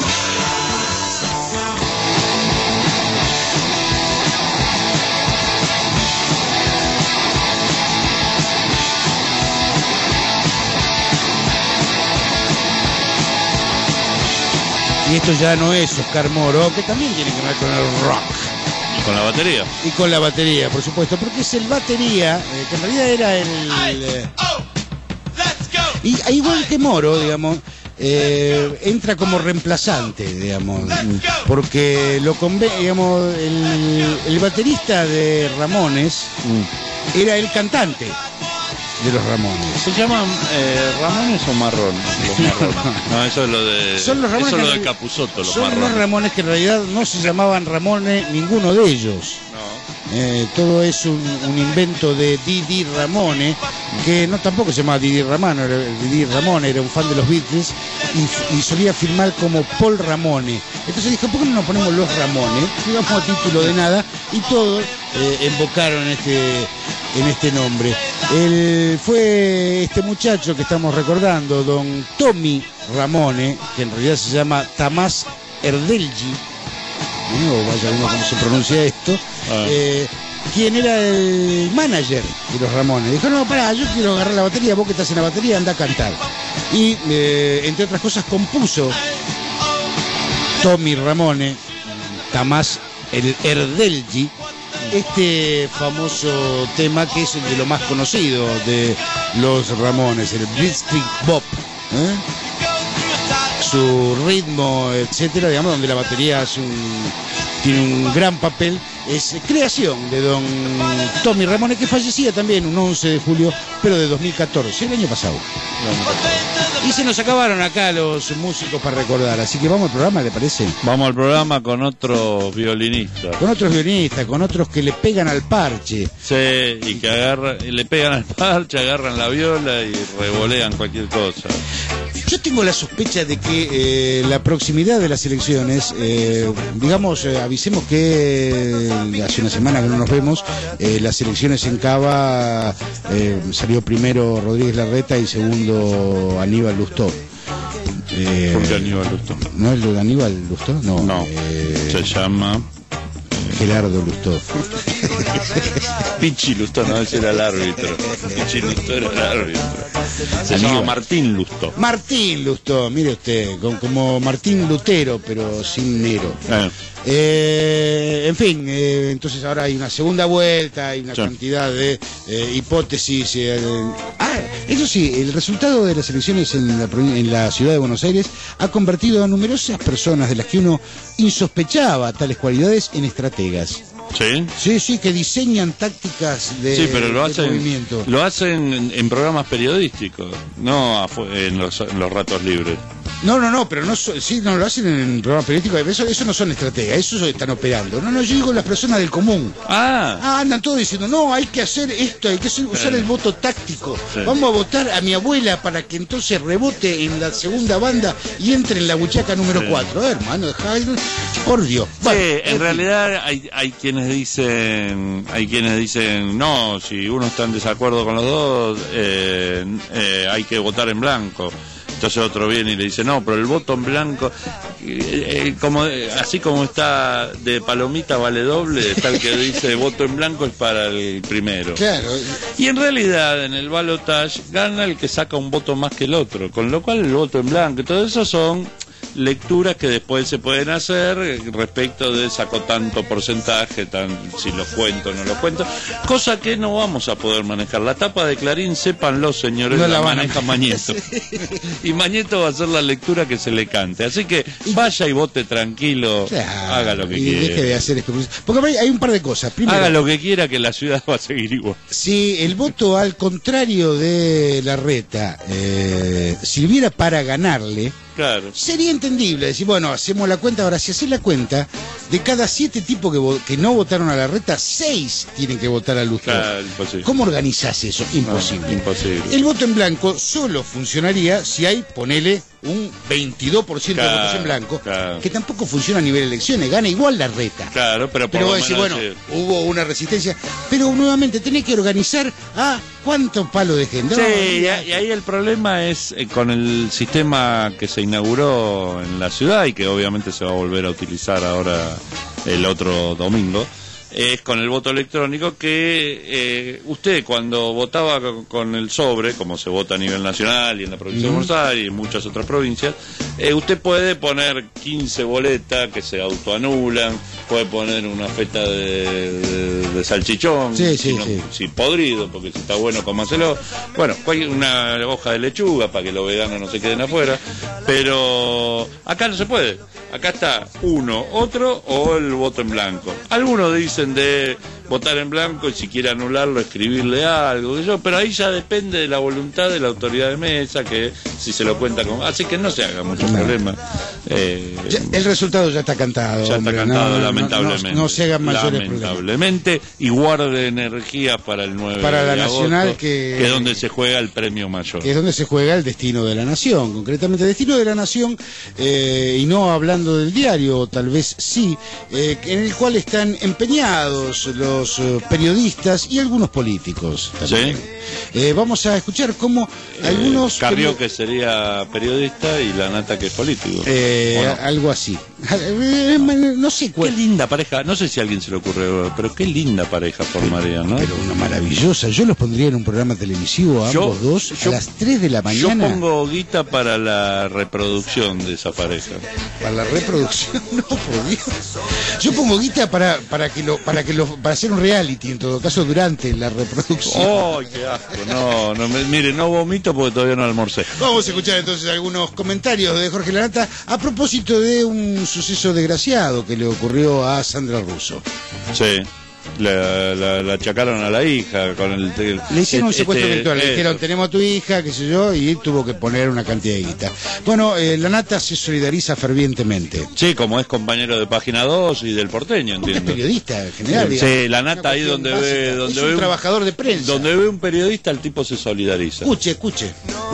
[SPEAKER 4] Y esto ya no es Oscar Moro, que también tiene que ver con el rock.
[SPEAKER 5] ¿Y con la batería?
[SPEAKER 4] Y con la batería, por supuesto, porque es el batería, eh, que en realidad era el... eh, y a igual que Moro, digamos, eh, entra como reemplazante, digamos, porque lo conve- digamos, el, el baterista de Ramones era el cantante de los Ramones.
[SPEAKER 5] ¿Se llaman eh, Ramones o Marrón? Los Marrones. No, eso es lo de.
[SPEAKER 4] Son los Ramones
[SPEAKER 5] eso es lo
[SPEAKER 4] que-
[SPEAKER 5] de Capusotto, los
[SPEAKER 4] Son
[SPEAKER 5] Marrones.
[SPEAKER 4] los Ramones que en realidad no se llamaban Ramones ninguno de ellos.
[SPEAKER 5] No.
[SPEAKER 4] Eh, todo es un, un invento de Didi Ramone, que no tampoco se llamaba Didi Ramone, era, Didi Ramone era un fan de los Beatles y, y solía firmar como Paul Ramone. Entonces dijo, ¿por qué no nos ponemos los Ramones? Digamos a título de nada, y todos eh, embocaron en este, en este nombre. El, fue este muchacho que estamos recordando, don Tommy Ramone, que en realidad se llama Tamás Erdelji, o vaya uno cómo se pronuncia esto,
[SPEAKER 5] Ah.
[SPEAKER 4] eh, quien era el manager de los Ramones. Dijo, no, pará, yo quiero agarrar la batería, vos que estás en la batería, anda a cantar. Y, eh, entre otras cosas, compuso Tommy Ramone, Tamás el Erdelji, este famoso tema que es el de lo más conocido de los Ramones, el Blitzkrieg Bop, ¿eh? Su ritmo, etcétera, digamos, donde la batería es un, tiene un gran papel, es creación de don Tommy Ramone, que fallecía también un once de julio, pero de dos mil catorce, el año pasado. Y se nos acabaron acá los músicos para recordar, así que vamos al programa, ¿le parece?
[SPEAKER 5] Vamos al programa con otros violinistas.
[SPEAKER 4] Con otros violinistas, con otros que le pegan al parche.
[SPEAKER 5] Sí, y que agarran, y le pegan al parche, agarran la viola y revolean cualquier cosa.
[SPEAKER 4] Yo tengo la sospecha de que eh, la proximidad de las elecciones, eh, digamos, eh, avisemos que eh, hace una semana que no nos vemos, eh, las elecciones en Cava, eh, salió primero Rodríguez Larreta y segundo Aníbal Lustó. Eh,
[SPEAKER 5] ¿Por qué Aníbal Lustó?
[SPEAKER 4] ¿No es lo de Aníbal Lustó? No,
[SPEAKER 5] No,
[SPEAKER 4] eh,
[SPEAKER 5] se llama
[SPEAKER 4] Gerardo Lustó.
[SPEAKER 5] Pichi Lustó, no, ese era el árbitro. Pichi Lustó era el árbitro. Se
[SPEAKER 4] Aníbal.
[SPEAKER 5] llama Martín Lustó.
[SPEAKER 4] Martín Lustó, mire usted, con- como Martín Lutero, pero sin Nero.
[SPEAKER 5] Eh,
[SPEAKER 4] Eh, en fin, eh, entonces ahora hay una segunda vuelta, hay una
[SPEAKER 5] Sí.
[SPEAKER 4] cantidad de eh, hipótesis. eh, ah, eso sí, el resultado de las elecciones en la, provin- en la ciudad de Buenos Aires ha convertido a numerosas personas de las que uno insospechaba tales cualidades en estrategas.
[SPEAKER 5] ¿Sí?
[SPEAKER 4] Sí, sí, que diseñan tácticas de,
[SPEAKER 5] Sí, pero lo
[SPEAKER 4] de
[SPEAKER 5] hacen,
[SPEAKER 4] movimiento.
[SPEAKER 5] lo hacen en, en programas periodísticos, no afu- en los, en los ratos libres.
[SPEAKER 4] No, no, no, pero no so- sí, no lo hacen en programas periodísticos, eso, eso no son estrategas, eso están operando. No, no, yo digo las personas del común.
[SPEAKER 5] Ah,
[SPEAKER 4] Ah, andan todos diciendo, no, hay que hacer esto, hay que hacer- usar el voto táctico.
[SPEAKER 5] Sí.
[SPEAKER 4] Vamos a votar a mi abuela para que entonces rebote en la segunda banda y entre en la buchaca número
[SPEAKER 5] Sí.
[SPEAKER 4] cuatro. Eh, hermano, dejá ir- por Dios.
[SPEAKER 5] sí,
[SPEAKER 4] Bueno,
[SPEAKER 5] en
[SPEAKER 4] fin.
[SPEAKER 5] realidad hay, hay quienes dicen, hay quienes dicen, no, si uno está en desacuerdo con los dos, eh, eh, hay que votar en blanco. Entonces otro viene y le dice, no, pero el voto en blanco, eh, eh, como así como está de palomita vale doble, está el que dice voto en blanco es para el primero.
[SPEAKER 4] Claro,
[SPEAKER 5] Y en realidad en el balotage gana el que saca un voto más que el otro, con lo cual el voto en blanco, todo eso son lecturas que después se pueden hacer respecto de sacó tanto porcentaje, tan, si los cuento o no los cuento, cosa que no vamos a poder manejar. La tapa de Clarín, sépanlo señores,
[SPEAKER 4] No
[SPEAKER 5] la,
[SPEAKER 4] la van a-
[SPEAKER 5] maneja Mañeto. Y Mañeto va a hacer la lectura que se le cante. Así que vaya y vote tranquilo,
[SPEAKER 4] claro,
[SPEAKER 5] haga lo que
[SPEAKER 4] y
[SPEAKER 5] quiera.
[SPEAKER 4] deje de hacer especulaciones. Porque hay- hay un par de cosas. Primero,
[SPEAKER 5] Haga lo que quiera que la ciudad va a seguir igual.
[SPEAKER 4] si el voto al contrario de Larreta eh, sirviera para ganarle,
[SPEAKER 5] Claro.
[SPEAKER 4] Sería entendible decir, bueno, hacemos la cuenta. Ahora, si haces la cuenta, de cada siete tipos que, que no votaron a la reta, seis tienen que votar a Lustó.
[SPEAKER 5] Claro, imposible.
[SPEAKER 4] ¿Cómo organizás eso? Imposible.
[SPEAKER 5] No, imposible.
[SPEAKER 4] El voto en blanco solo funcionaría si hay, ponele, un veintidós por ciento
[SPEAKER 5] claro,
[SPEAKER 4] de votos en blanco,
[SPEAKER 5] claro.
[SPEAKER 4] que tampoco funciona a nivel de elecciones, gana igual la reta.
[SPEAKER 5] Claro, pero por
[SPEAKER 4] Pero
[SPEAKER 5] lo
[SPEAKER 4] vos decís,
[SPEAKER 5] menos
[SPEAKER 4] bueno,
[SPEAKER 5] decir-
[SPEAKER 4] hubo una resistencia, pero nuevamente tenés que organizar a cuánto palo de gente.
[SPEAKER 5] Sí,
[SPEAKER 4] No,
[SPEAKER 5] y, a- y ahí el problema es eh, con el sistema que se inauguró en la ciudad y que obviamente se va a volver a utilizar ahora el otro domingo, es con el voto electrónico que eh, usted cuando votaba con, con el sobre, como se vota a nivel nacional y en la provincia de Buenos Aires y en muchas otras provincias, eh, usted puede poner quince boletas que se autoanulan, puede poner una feta de, de, de salchichón,
[SPEAKER 4] Sí,
[SPEAKER 5] si,
[SPEAKER 4] sí,
[SPEAKER 5] no-
[SPEAKER 4] sí.
[SPEAKER 5] si podrido, porque si está bueno, cómaselo. Bueno, cualquier- una hoja de lechuga para que los veganos no se queden afuera, pero acá no se puede. Acá está uno, otro o el voto en blanco. Algunos dicen de votar en blanco y si quiere anularlo, escribirle algo, que yo, pero ahí ya depende de la voluntad de la autoridad de mesa, que si se lo cuenta con... Así que no se haga mucho
[SPEAKER 4] No.
[SPEAKER 5] problema. Eh,
[SPEAKER 4] ya- el resultado ya está cantado.
[SPEAKER 5] ya
[SPEAKER 4] hombre,
[SPEAKER 5] está
[SPEAKER 4] no,
[SPEAKER 5] cantado,
[SPEAKER 4] no, no,
[SPEAKER 5] lamentablemente.
[SPEAKER 4] No, no se hagan mayores problemas.
[SPEAKER 5] Lamentablemente, y guarde energía para el nueve
[SPEAKER 4] Para la
[SPEAKER 5] de
[SPEAKER 4] nacional,
[SPEAKER 5] agosto,
[SPEAKER 4] que-
[SPEAKER 5] es donde se juega el premio mayor.
[SPEAKER 4] Que es donde se juega el destino de la nación, concretamente el destino de la nación, eh, y no hablando del diario, tal vez sí, eh, en el cual están empeñados los eh, periodistas y algunos políticos también.
[SPEAKER 5] ¿Sí?
[SPEAKER 4] Eh, vamos a escuchar cómo algunos...
[SPEAKER 5] Eh, Carrió
[SPEAKER 4] peri-
[SPEAKER 5] que sería periodista y la Nata que es político.
[SPEAKER 4] eh,
[SPEAKER 5] ¿O no?
[SPEAKER 4] Algo así. Eh, No sé
[SPEAKER 5] Qué
[SPEAKER 4] cuál...
[SPEAKER 5] linda pareja, no sé si a alguien se le ocurre, pero qué linda pareja formarían, ¿no?
[SPEAKER 4] Pero una maravillosa. Yo los pondría en un programa televisivo a
[SPEAKER 5] Yo-
[SPEAKER 4] ambos dos
[SPEAKER 5] yo-
[SPEAKER 4] a las tres de la
[SPEAKER 5] Yo
[SPEAKER 4] mañana.
[SPEAKER 5] pongo guita para la reproducción de esa pareja.
[SPEAKER 4] Para la reproducción, no, por Dios. Yo pongo guita para, para que lo, para que lo, para hacer un reality, en todo caso, durante la reproducción.
[SPEAKER 5] ¡Ay, qué asco! No, no me, mire, no vomito porque todavía no almorcé.
[SPEAKER 4] Vamos a escuchar entonces algunos comentarios de Jorge Lanata a propósito de un suceso desgraciado que le ocurrió a Sandra Russo.
[SPEAKER 5] Sí. La, la, la achacaron a la hija con el...
[SPEAKER 4] Le hicieron un secuestro
[SPEAKER 5] este,
[SPEAKER 4] virtual, le
[SPEAKER 5] eso.
[SPEAKER 4] dijeron, tenemos a tu hija, qué sé yo, y tuvo que poner una cantidad de guita. Bueno, eh, Lanata se solidariza fervientemente.
[SPEAKER 5] Sí, como es compañero de Página dos y del Porteño,
[SPEAKER 4] Porque es
[SPEAKER 5] entiendo.
[SPEAKER 4] periodista en general.
[SPEAKER 5] Sí,
[SPEAKER 4] digamos.
[SPEAKER 5] la Nata
[SPEAKER 4] Una
[SPEAKER 5] ahí
[SPEAKER 4] cuestión
[SPEAKER 5] donde
[SPEAKER 4] básica.
[SPEAKER 5] ve... Donde
[SPEAKER 4] es
[SPEAKER 5] ve
[SPEAKER 4] un trabajador de prensa.
[SPEAKER 5] Donde ve un periodista, el tipo se solidariza.
[SPEAKER 4] Escuche, escuche.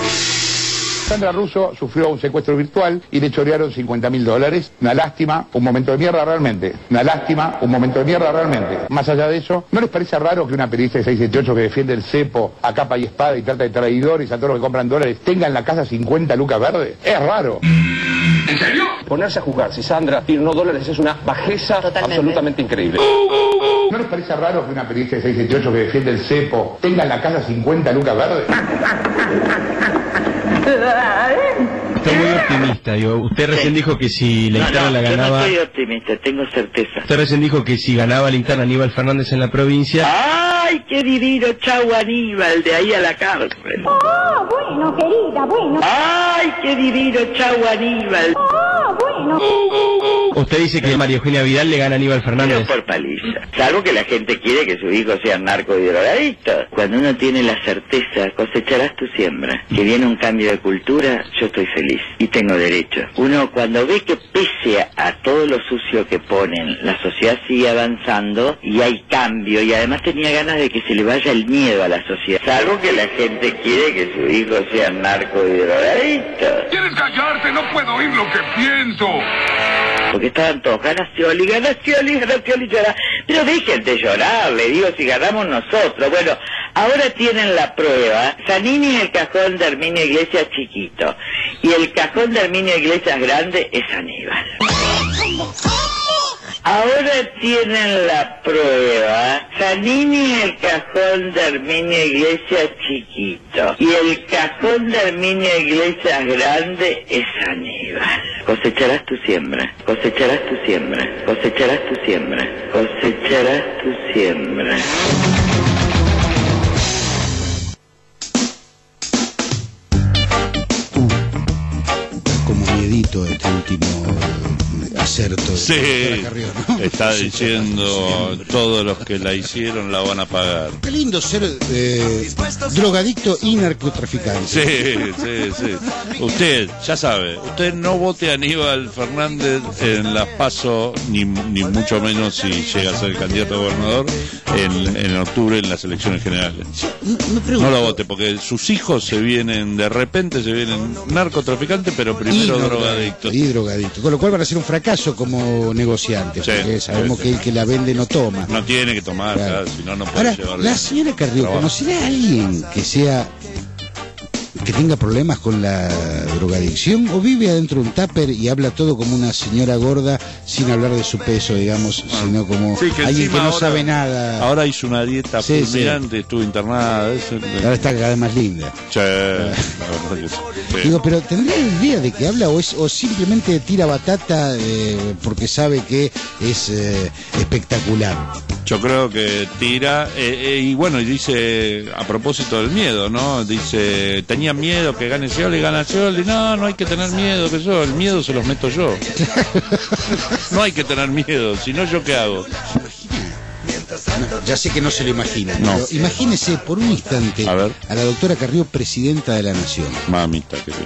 [SPEAKER 8] Sandra Russo sufrió un secuestro virtual y le chorearon cincuenta mil dólares. Una lástima, un momento de mierda realmente. Una lástima, un momento de mierda realmente. Más allá de eso, ¿no les parece raro que una periodista de seiscientos setenta y ocho que defiende el cepo a capa y espada y trata de traidores a todos los que compran dólares tenga en la casa cincuenta lucas verdes? Es raro.
[SPEAKER 9] ¿En serio? Ponerse a jugar si Sandra tiene unos dólares es una bajeza
[SPEAKER 10] Totalmente.
[SPEAKER 9] absolutamente increíble.
[SPEAKER 8] ¿No les parece raro que una periodista de seiscientos setenta y ocho que defiende el cepo tenga en la casa cincuenta lucas verdes?
[SPEAKER 11] Estoy muy optimista. Digo, usted recién dijo que si la
[SPEAKER 10] No,
[SPEAKER 11] interna
[SPEAKER 10] no,
[SPEAKER 11] la
[SPEAKER 10] yo no
[SPEAKER 11] ganaba.
[SPEAKER 10] soy optimista, tengo certeza.
[SPEAKER 11] Usted recién dijo que si ganaba la interna Aníbal Fernández en la provincia.
[SPEAKER 10] ¡Ay, qué divino! Chau, Aníbal, de ahí a la cárcel.
[SPEAKER 12] Ah, bueno, querida, bueno.
[SPEAKER 10] ¡Ay, qué divino! Chau, Aníbal.
[SPEAKER 12] Ah, bueno.
[SPEAKER 11] Usted dice que María Eugenia Vidal le gana a Aníbal
[SPEAKER 10] Pero
[SPEAKER 11] Fernández.
[SPEAKER 10] por paliza. Salvo que la gente quiere que sus hijos sean narco y drogadictos. Cuando uno tiene la certeza, cosecharás tu siembra. Que viene un cambio de cultura, yo estoy feliz. Y tengo derecho. Uno cuando ve que pese a, a todo lo sucio que ponen, la sociedad sigue avanzando y hay cambio. Y además tenía ganas de que se le vaya el miedo a la sociedad. Salvo que la gente quiere que sus hijos sean narco y drogadictos.
[SPEAKER 9] ¿Quieres callarte? No puedo oír lo que pienso.
[SPEAKER 10] Porque estaban todos, gana Scioli, gana Scioli, gana Scioli, llora. Pero dejen de llorar, le digo, si ganamos nosotros. Bueno, ahora tienen la prueba. Zanini en el cajón de Herminio Iglesias chiquito. Y el cajón de Herminio Iglesias grande es Aníbal. Ahora tienen la prueba. Zanini en el cajón de Herminio Iglesias chiquito. Y el cajón de Herminio Iglesias grande es Aníbal. Cosecharás tu siembra, cosecharás tu siembra, cosecharás tu siembra, cosecharás tu siembra.
[SPEAKER 4] Como miedito este último, inserto de
[SPEAKER 5] Sí,
[SPEAKER 4] la doctora Carrió, ¿no?
[SPEAKER 5] está
[SPEAKER 4] Sí,
[SPEAKER 5] diciendo todos los que la hicieron la van a pagar.
[SPEAKER 4] Qué lindo ser eh, drogadicto y narcotraficante.
[SPEAKER 5] Sí, sí, sí. Usted, ya sabe, usted no vote a Aníbal Fernández en las PASO, ni, ni mucho menos si llega a ser candidato a gobernador en, en octubre en las elecciones generales. No lo vote, porque sus hijos se vienen, de repente se vienen narcotraficantes, pero primero drogadictos.
[SPEAKER 4] Y drogadictos. Con lo cual van a ser un fracaso como negociantes,
[SPEAKER 5] Sí,
[SPEAKER 4] porque sabemos
[SPEAKER 5] sí,
[SPEAKER 4] que
[SPEAKER 5] sí.
[SPEAKER 4] el que la vende no toma.
[SPEAKER 5] No tiene que tomar,
[SPEAKER 4] Claro.
[SPEAKER 5] claro, si no, no puede
[SPEAKER 4] Ahora,
[SPEAKER 5] llevarle.
[SPEAKER 4] la señora Carrió,
[SPEAKER 5] trabajo.
[SPEAKER 4] ¿conocerá a alguien que sea que tenga problemas con la drogadicción o vive adentro de un tupper y habla todo como una señora gorda sin hablar de su peso, digamos, sino como
[SPEAKER 5] Sí, que
[SPEAKER 4] alguien que
[SPEAKER 5] encima
[SPEAKER 4] no
[SPEAKER 5] ahora-
[SPEAKER 4] sabe nada?
[SPEAKER 5] Ahora hizo una dieta
[SPEAKER 4] Sí, sí.
[SPEAKER 5] fulminante, estuvo internada. Eso,
[SPEAKER 4] Ahora está cada vez más linda.
[SPEAKER 5] Che, la verdad que sí. Sí.
[SPEAKER 4] Digo, pero ¿tendrá idea de que habla o, es, o simplemente tira batata eh, porque sabe que es eh, espectacular?
[SPEAKER 5] Yo creo que tira, eh, eh, y bueno, y dice, a propósito del miedo, ¿no? Dice, tenía miedo que gane Scioli, gana Scioli. No, no hay que tener miedo, que yo, el miedo se los meto yo. No hay que tener miedo, si no, ¿yo qué hago?
[SPEAKER 4] No, ya sé que no se lo imagina,
[SPEAKER 5] No.
[SPEAKER 4] pero imagínese por un instante
[SPEAKER 5] A ver.
[SPEAKER 4] a la doctora Carrió, presidenta de la Nación.
[SPEAKER 5] Mamita, que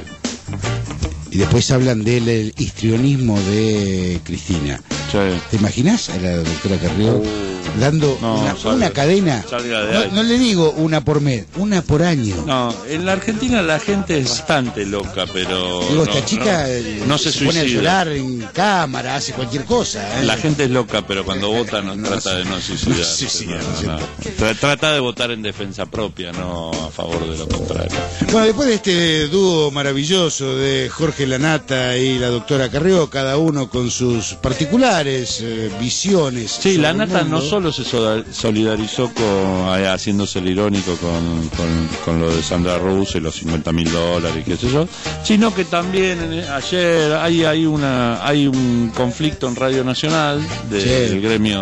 [SPEAKER 4] Y después hablan del histrionismo de Cristina.
[SPEAKER 5] Che.
[SPEAKER 4] ¿Te imaginas a la doctora Carrió dando
[SPEAKER 5] No,
[SPEAKER 4] una,
[SPEAKER 5] salga-
[SPEAKER 4] una cadena?
[SPEAKER 5] salga de
[SPEAKER 4] No,
[SPEAKER 5] ahí.
[SPEAKER 4] no le digo una por mes, una por año.
[SPEAKER 5] No, en la Argentina la gente es bastante loca, pero
[SPEAKER 4] Digo,
[SPEAKER 5] no,
[SPEAKER 4] esta chica
[SPEAKER 5] no,
[SPEAKER 4] eh,
[SPEAKER 5] no se,
[SPEAKER 4] se pone a
[SPEAKER 5] suicida.
[SPEAKER 4] llorar en cámara, hace cualquier cosa. ¿eh?
[SPEAKER 5] La gente es loca, pero cuando vota no, trata de no suicidarse.
[SPEAKER 4] no suicida,
[SPEAKER 5] no, no. Tra- Trata de votar en defensa propia, no a favor de lo contrario.
[SPEAKER 4] Bueno, después de este dúo maravilloso de Jorge Lanata y la doctora Carrió, cada uno con sus particulares eh, visiones.
[SPEAKER 5] Sí,
[SPEAKER 4] sobre
[SPEAKER 5] la
[SPEAKER 4] el
[SPEAKER 5] Nata no
[SPEAKER 4] mundo.
[SPEAKER 5] solo se soda- solidarizó con, eh, haciéndose el irónico con, con, con lo de Sandra Russo y los cincuenta mil dólares y qué sé yo, sino que también eh, ayer hay, hay, una, hay un conflicto en Radio Nacional del
[SPEAKER 4] Sí.
[SPEAKER 5] gremio,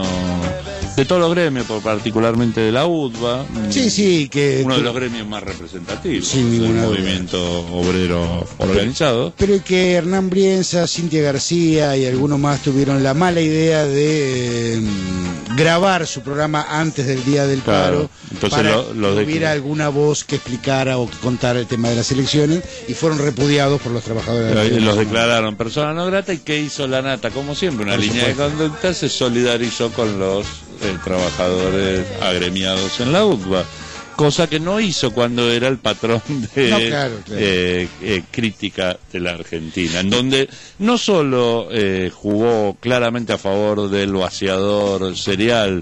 [SPEAKER 5] de todos los gremios, pero particularmente de la U D B A.
[SPEAKER 4] Sí, sí, que...
[SPEAKER 5] Uno
[SPEAKER 4] que-
[SPEAKER 5] de los gremios más representativos
[SPEAKER 4] Sin
[SPEAKER 5] del
[SPEAKER 4] ninguna duda.
[SPEAKER 5] movimiento obrero organizado.
[SPEAKER 4] Pero que Hernán Brienza, Cintia García y algunos más tuvieron la mala idea de eh, grabar su programa antes del día del
[SPEAKER 5] Claro.
[SPEAKER 4] paro
[SPEAKER 5] Entonces
[SPEAKER 4] para
[SPEAKER 5] lo- los
[SPEAKER 4] que
[SPEAKER 5] de-
[SPEAKER 4] hubiera alguna voz que explicara o que contara el tema de las elecciones y fueron repudiados por los trabajadores de la
[SPEAKER 5] Eh,
[SPEAKER 4] radio.
[SPEAKER 5] Los declararon persona no grata. ¿Y qué hizo la Nata? Como siempre, una
[SPEAKER 4] Por
[SPEAKER 5] línea de
[SPEAKER 4] supuesto.
[SPEAKER 5] conducta, se solidarizó con los eh, trabajadores agremiados en la U D B A. Cosa que no hizo cuando era el patrón de
[SPEAKER 4] No, claro, claro.
[SPEAKER 5] eh, eh, crítica de la Argentina, en donde no solo eh, jugó claramente a favor del vaciador cereal,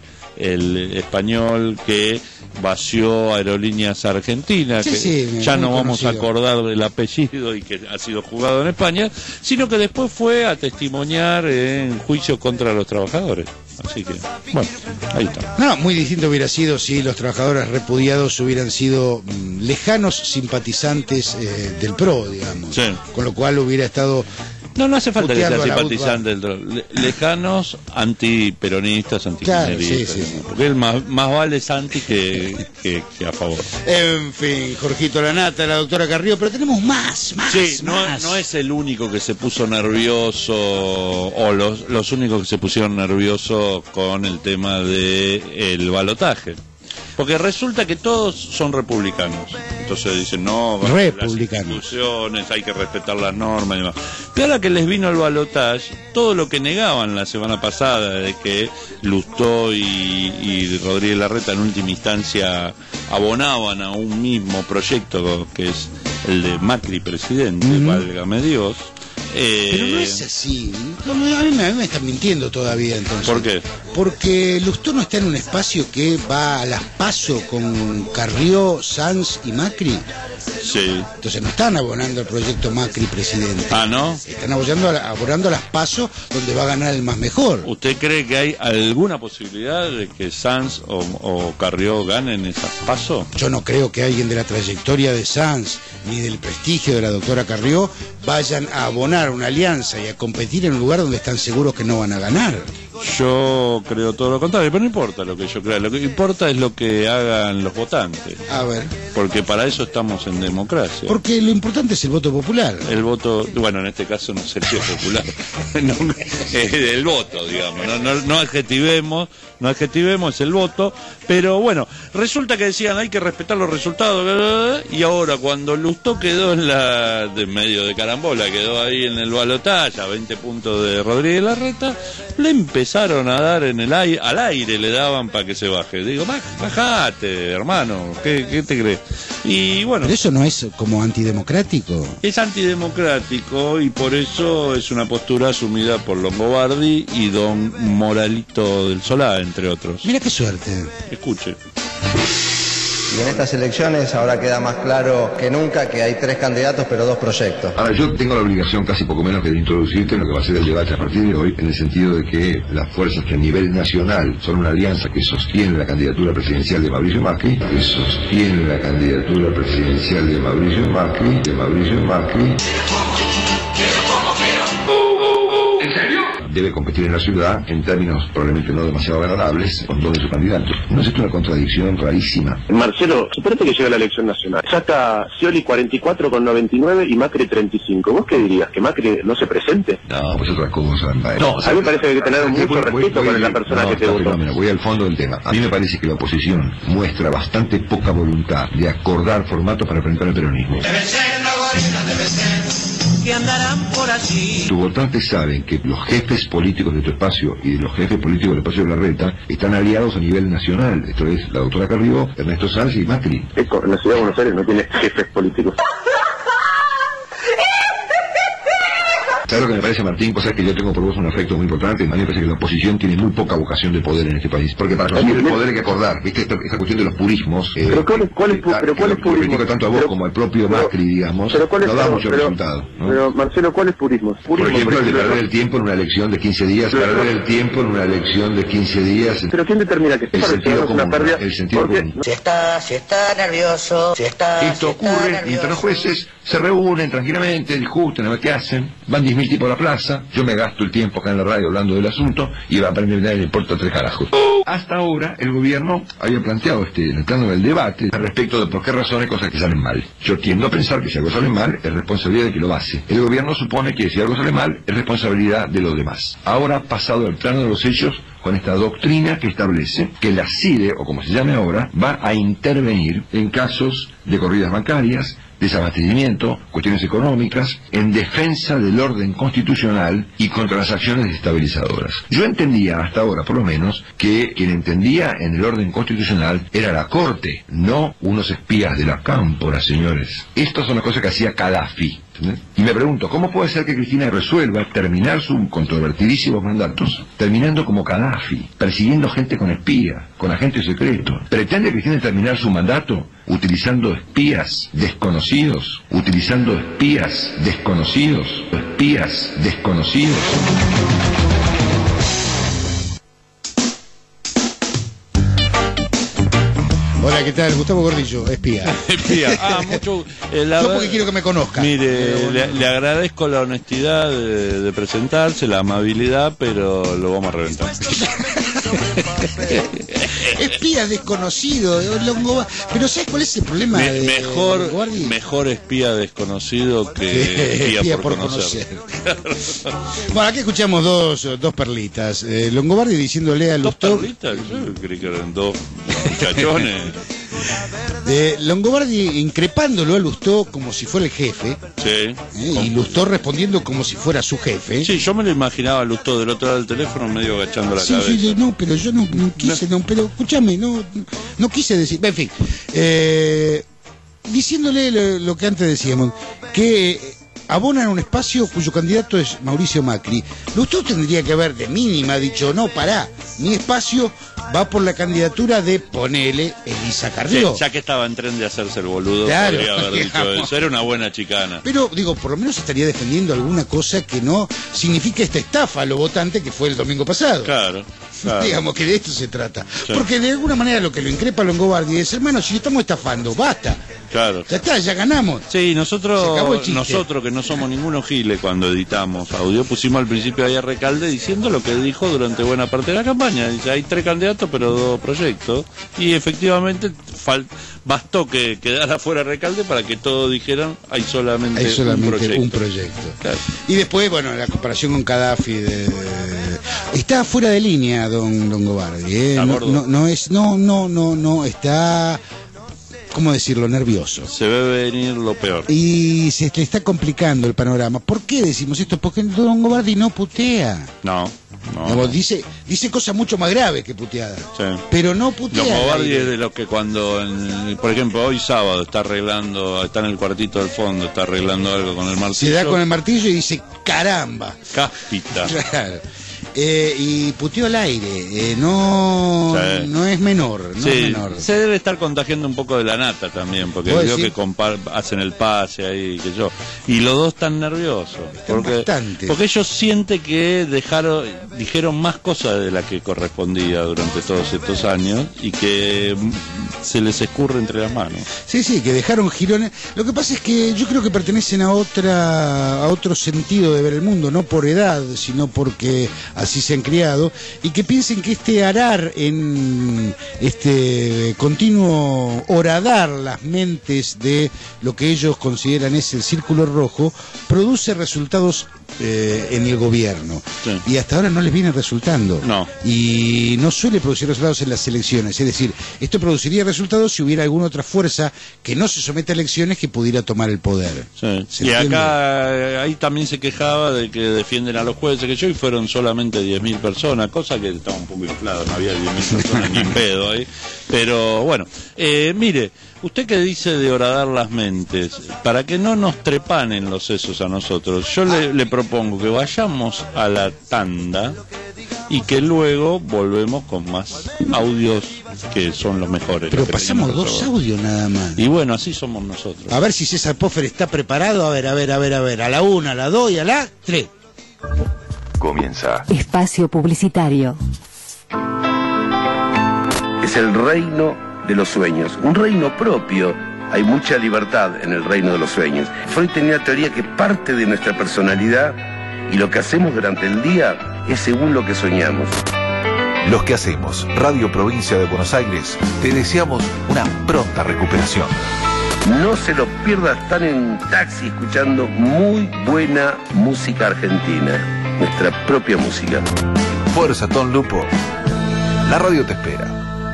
[SPEAKER 5] el español que vació Aerolíneas Argentinas,
[SPEAKER 4] Sí,
[SPEAKER 5] que
[SPEAKER 4] sí,
[SPEAKER 5] ya
[SPEAKER 4] muy
[SPEAKER 5] no vamos a
[SPEAKER 4] conocido.
[SPEAKER 5] acordar del apellido y que ha sido jugado en España, sino que después fue a testimoniar en juicio contra los trabajadores. Así que, bueno, ahí está.
[SPEAKER 4] No, muy distinto hubiera sido si los trabajadores repudiados hubieran sido mm, lejanos simpatizantes eh, del P R O, digamos.
[SPEAKER 5] Sí.
[SPEAKER 4] Con lo cual hubiera estado...
[SPEAKER 5] No, no hace falta que
[SPEAKER 4] puteando
[SPEAKER 5] sea
[SPEAKER 4] a la U D B A.
[SPEAKER 5] simpatizante del le- lejanos, antiperonistas, antikirchneristas.
[SPEAKER 4] Claro, sí, sí, sí.
[SPEAKER 5] Porque él más, más vale es anti que, que, que a favor.
[SPEAKER 4] En fin, Jorgito Lanata, la doctora Carrió, pero tenemos más, más,
[SPEAKER 5] Sí, no,
[SPEAKER 4] más.
[SPEAKER 5] no es el único que se puso nervioso, o los, los únicos que se pusieron nerviosos con el tema de el balotaje. Porque resulta que todos son republicanos. Entonces dicen, no,
[SPEAKER 4] Republicanos.
[SPEAKER 5] las instituciones, hay que respetar las normas y demás. Pero ahora que les vino el balotaje, todo lo que negaban la semana pasada, de que Lustó y, y Rodríguez Larreta en última instancia abonaban a un mismo proyecto, que es el de Macri presidente,
[SPEAKER 4] Ujú.
[SPEAKER 5] válgame Dios. Eh,
[SPEAKER 4] Pero no es así. No, no, a, mí, me- a mí me están mintiendo todavía entonces.
[SPEAKER 5] ¿Por qué?
[SPEAKER 4] Porque Lustó no está en un espacio que va a las PASO con Carrió, Sanz y Macri.
[SPEAKER 5] Sí.
[SPEAKER 4] Entonces no están abonando al proyecto Macri presidente.
[SPEAKER 5] Ah, ¿no?
[SPEAKER 4] Están abonando, a la- abonando a las PASO donde va a ganar el más mejor.
[SPEAKER 5] ¿Usted cree que hay alguna posibilidad de que Sanz o, o Carrió ganen esas pasos?
[SPEAKER 4] Yo no creo que alguien de la trayectoria de Sanz ni del prestigio de la doctora Carrió vayan a abonar una alianza y a competir en un lugar donde están seguros que no van a ganar.
[SPEAKER 5] Yo creo todo lo contrario, pero no importa lo que yo crea, lo que importa es lo que hagan los votantes.
[SPEAKER 4] A ver.
[SPEAKER 5] Porque para eso estamos en democracia.
[SPEAKER 4] Porque lo importante es el voto popular.
[SPEAKER 5] El voto, bueno, en este caso no sería popular, no, es el voto, digamos, no, no, no adjetivemos, no adjetivemos el voto, pero bueno, resulta que decían hay que respetar los resultados, y ahora cuando Lustó quedó en la, de medio de carambola, quedó ahí en el balotaje, a veinte puntos de Rodríguez Larreta, le empezaron a dar en el aire, al aire le daban para que se baje. Digo, bajate, hermano, ¿qué, qué te crees? Y bueno.
[SPEAKER 4] Pero eso no es como antidemocrático.
[SPEAKER 5] Es antidemocrático y por eso es una postura asumida por Longobardi y don Moralito del Solá, entre otros.
[SPEAKER 4] Mira qué suerte.
[SPEAKER 5] Escuche.
[SPEAKER 13] Y en estas elecciones ahora queda más claro que nunca que hay tres candidatos pero dos proyectos.
[SPEAKER 14] Ahora yo tengo la obligación casi poco menos que de introducirte en lo que va a ser el debate a partir de hoy, en el sentido de que las fuerzas que a nivel nacional son una alianza que sostiene la candidatura presidencial de Mauricio Macri, que sostiene la candidatura presidencial de Mauricio Macri, de Mauricio Macri. ¿En serio? Debe competir en la ciudad en términos probablemente no demasiado agradables con dos de sus candidatos. ¿No es esto una contradicción rarísima?
[SPEAKER 9] Marcelo, suponete que llega la elección nacional. Saca Scioli cuarenta y cuatro con noventa y nueve y Macri treinta y cinco. ¿Vos qué dirías? ¿Que Macri no se presente?
[SPEAKER 14] No, pues otra cosa.
[SPEAKER 9] No, a mí me parece que hay que tener mucho voy, respeto voy, voy, con la persona no, que te votó.
[SPEAKER 14] Fenómeno. Voy al fondo del tema. A mí me parece que la oposición muestra bastante poca voluntad de acordar formatos para enfrentar el peronismo.
[SPEAKER 2] Debe ser, no, gorila, debe ser. Que andarán por allí.
[SPEAKER 14] Tus votantes saben que los jefes políticos de tu espacio y de los jefes políticos del espacio de Larreta están aliados a nivel nacional. Esto es la doctora Carrió, Ernesto Sanz y Macri.
[SPEAKER 9] Eco, en la ciudad de Buenos Aires no tiene jefes políticos.
[SPEAKER 14] ¿Sabes lo que me parece, Martín? Cosa es que yo tengo por vos un afecto muy importante. A mí me parece que la oposición tiene muy poca vocación de poder en este país. Porque para conseguir el poder hay que acordar. ¿Viste? Esta, esta cuestión de los purismos. Eh,
[SPEAKER 9] ¿Pero cuál es, cuál es,
[SPEAKER 14] está,
[SPEAKER 9] pero cuál es purismo?
[SPEAKER 14] Critico tanto a vos
[SPEAKER 9] pero,
[SPEAKER 14] como al propio pero, Macri, digamos.
[SPEAKER 9] Pero ¿cuál es,
[SPEAKER 14] no da
[SPEAKER 9] pero,
[SPEAKER 14] mucho
[SPEAKER 9] pero,
[SPEAKER 14] resultado, ¿no?
[SPEAKER 9] Pero, Marcelo, ¿cuál es purismo? purismo
[SPEAKER 14] por ejemplo,
[SPEAKER 9] por
[SPEAKER 14] el de perder el tiempo en una elección de quince días. Pero, perder el tiempo en una elección de quince días.
[SPEAKER 9] Pero ¿quién determina que
[SPEAKER 14] el sentido común?
[SPEAKER 9] Una pérdida?
[SPEAKER 14] El sentido común.
[SPEAKER 15] Si está, si está nervioso, si está.
[SPEAKER 14] Esto
[SPEAKER 15] si
[SPEAKER 14] ocurre
[SPEAKER 15] está
[SPEAKER 14] mientras los jueces se reúnen tranquilamente, discuten, a ver qué hacen. Van diez mil tipos a la plaza. Yo me gasto el tiempo acá en la radio hablando del asunto y va a aprender a nadie le importa tres carajos. Hasta ahora el gobierno había planteado este, en el plano del debate al respecto de por qué razones cosas que salen mal. Yo tiendo a pensar que si algo sale mal es responsabilidad de que lo hace. El gobierno supone que si algo sale mal es responsabilidad de los demás. Ahora pasado al plano de los hechos con esta doctrina que establece que la CIDE, o como se llame ahora, va a intervenir en casos de corridas bancarias, desabastecimiento, cuestiones económicas, en defensa del orden constitucional y contra las acciones desestabilizadoras. Yo entendía hasta ahora, por lo menos, que quien entendía en el orden constitucional era la Corte, no unos espías de la cámpora, señores. Estas son las cosas que hacía Gaddafi. ¿Entendés? Y me pregunto, ¿cómo puede ser que Cristina resuelva terminar sus controvertidísimos mandatos terminando como Gaddafi, persiguiendo gente con espía, con agentes secretos? ¿Pretende Cristina terminar su mandato utilizando espías desconocidos, utilizando espías desconocidos, espías desconocidos?
[SPEAKER 4] Hola, ¿qué tal? Gustavo Gordillo, espía.
[SPEAKER 5] Espía. Ah, mucho. Eh, la
[SPEAKER 4] Yo porque quiero que me conozca.
[SPEAKER 5] Mire, le, le agradezco la honestidad de, de presentarse, la amabilidad, pero lo vamos a reventar.
[SPEAKER 4] Espía desconocido, Longobardi. Pero ¿sabes cuál es el problema?
[SPEAKER 5] Me,
[SPEAKER 4] de
[SPEAKER 5] mejor,
[SPEAKER 4] Longobardi?
[SPEAKER 5] mejor espía desconocido que espía, espía por, por conocer.
[SPEAKER 4] conocer. Bueno, aquí escuchamos dos, dos perlitas. Eh, Longobardi diciéndole a Lustó.
[SPEAKER 5] ¿Dos perlitas? Yo creí que eran dos muchachones.
[SPEAKER 4] De Longobardi increpándolo a Lustó como si fuera el jefe.
[SPEAKER 5] Sí.
[SPEAKER 4] ¿eh? Y Lustó respondiendo como si fuera su jefe.
[SPEAKER 5] Sí, yo me lo imaginaba a Lustó del otro lado del teléfono medio agachando la
[SPEAKER 4] sí,
[SPEAKER 5] cabeza.
[SPEAKER 4] Sí, sí, no, pero yo no, no quise, no, pero escúchame, no, no quise decir. En fin, eh, diciéndole lo, lo que antes decíamos, que abonan un espacio cuyo candidato es Mauricio Macri. Lustó tendría que haber de mínima dicho, no, pará, mi espacio va por la candidatura de, ponele, Elisa Carrió.
[SPEAKER 5] Sí, ya que estaba en tren de hacerse el boludo,
[SPEAKER 4] claro,
[SPEAKER 5] podría haber dicho eso. Era una buena chicana.
[SPEAKER 4] Pero, digo, por lo menos estaría defendiendo alguna cosa que no signifique esta estafa a los votantes que fue el domingo pasado.
[SPEAKER 5] Claro. Claro.
[SPEAKER 4] Digamos que de esto se trata.
[SPEAKER 5] Sí.
[SPEAKER 4] Porque de alguna manera lo que lo increpa a Longobardi es, hermano, si estamos estafando, basta.
[SPEAKER 5] Claro.
[SPEAKER 4] Ya está, ya ganamos.
[SPEAKER 5] Sí,
[SPEAKER 4] Se acabó el
[SPEAKER 5] nosotros,
[SPEAKER 4] chiste.
[SPEAKER 5] nosotros que no somos ninguno gile cuando editamos audio, pusimos al principio ahí a Recalde diciendo lo que dijo durante buena parte de la campaña. Dice, hay tres candidatos pero dos proyectos. Y efectivamente fal- bastó que quedara fuera Recalde para que todos dijeran hay solamente,
[SPEAKER 4] Hay solamente
[SPEAKER 5] un proyecto.
[SPEAKER 4] un proyecto.
[SPEAKER 5] Claro.
[SPEAKER 4] Y después, bueno, la comparación con Gaddafi de, de- está fuera de línea, don Longobardi, ¿eh?
[SPEAKER 5] Está
[SPEAKER 4] No,
[SPEAKER 5] gordo.
[SPEAKER 4] no, no es, no, no, no, no, está, ¿cómo decirlo? Nervioso.
[SPEAKER 5] Se ve venir lo peor.
[SPEAKER 4] Y se le está complicando el panorama. ¿Por qué decimos esto? Porque don Longobardi no putea.
[SPEAKER 5] No, no.
[SPEAKER 4] Digamos, dice, dice cosas mucho más graves que puteadas.
[SPEAKER 5] Sí.
[SPEAKER 4] Pero no putea.
[SPEAKER 5] Longobardi
[SPEAKER 4] al aire.
[SPEAKER 5] es de los que cuando, en- por ejemplo, hoy sábado está arreglando, está en el cuartito del fondo, está arreglando algo con el martillo.
[SPEAKER 4] Se da con el martillo y dice, caramba.
[SPEAKER 5] Cáspita.
[SPEAKER 4] Claro. Eh, y puteó al aire, eh, no,
[SPEAKER 5] Sí.
[SPEAKER 4] no es menor, no
[SPEAKER 5] Sí,
[SPEAKER 4] es menor.
[SPEAKER 5] se debe estar contagiando un poco de la nata también, porque
[SPEAKER 4] ¿Vos
[SPEAKER 5] veo
[SPEAKER 4] decís?
[SPEAKER 5] que compar- hacen el pase ahí, que yo. Y los dos están nerviosos. Porque,
[SPEAKER 4] bastante.
[SPEAKER 5] porque ellos sienten que dejaron, dijeron más cosas de las que correspondía durante todos estos años y que mm, se les escurre entre las manos.
[SPEAKER 4] Sí, sí, que dejaron girones. Lo que pasa es que yo creo que pertenecen a otra, a otro sentido de ver el mundo, no por edad, sino porque así se han criado, y que piensen que este arar en este continuo horadar las mentes de lo que ellos consideran es el círculo rojo, produce resultados eh, en el gobierno.
[SPEAKER 5] Sí.
[SPEAKER 4] Y hasta ahora no les viene resultando.
[SPEAKER 5] No.
[SPEAKER 4] Y no suele producir resultados en las elecciones. Es decir, esto produciría resultados si hubiera alguna otra fuerza que no se somete a elecciones que pudiera tomar el poder.
[SPEAKER 5] Sí.
[SPEAKER 4] ¿Se
[SPEAKER 5] Y
[SPEAKER 4] entiende?
[SPEAKER 5] acá, eh, ahí también se quejaba de que defienden a los jueces, que yo, y fueron solamente diez mil personas, cosa que estaba un poco inflado, no había diez mil personas ni en pedo ahí. Pero bueno, eh, mire, usted que dice de horadar las mentes, para que no nos trepanen los sesos a nosotros, yo le, le propongo que vayamos a la tanda y que luego volvemos con más audios que son los mejores.
[SPEAKER 4] Pero
[SPEAKER 5] los que
[SPEAKER 4] pasamos
[SPEAKER 5] tenemos
[SPEAKER 4] dos
[SPEAKER 5] nosotros.
[SPEAKER 4] audios nada más.
[SPEAKER 5] Y bueno, así somos nosotros.
[SPEAKER 4] A ver si César Poffer está preparado. A ver, a ver, a ver, a ver. A la una, a la dos y a la tres.
[SPEAKER 1] Comienza.
[SPEAKER 16] Espacio publicitario.
[SPEAKER 17] Es el reino de los sueños, un reino propio. Hay mucha libertad en el reino de los sueños. Freud tenía la teoría que parte de nuestra personalidad y lo que hacemos durante el día es según lo que soñamos.
[SPEAKER 18] Los que hacemos Radio Provincia de Buenos Aires, te deseamos una pronta recuperación.
[SPEAKER 17] No se lo pierda, estar en taxi escuchando muy buena música argentina, nuestra propia música.
[SPEAKER 18] Fuerza, Ton Lupo. La radio te espera.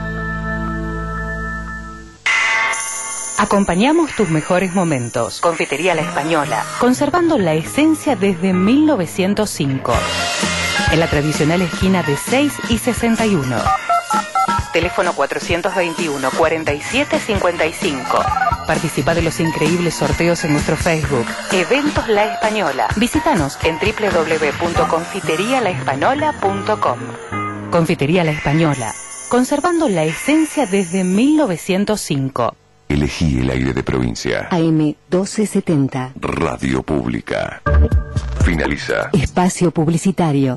[SPEAKER 16] Acompañamos tus mejores momentos. Confitería La Española, conservando la esencia desde mil novecientos cinco. En la tradicional esquina de seis y sesenta y uno. Teléfono cuatrocientos veintiuno, cuarenta y siete cincuenta y cinco. Participa de los increíbles sorteos en nuestro Facebook. Eventos La Española. Visítanos en doble u doble u doble u punto confitería la española punto com. Confitería La Española, conservando la esencia desde mil novecientos cinco.
[SPEAKER 1] Elegí el aire de provincia.
[SPEAKER 16] A M doce setenta.
[SPEAKER 1] Radio Pública. Finaliza.
[SPEAKER 16] Espacio publicitario.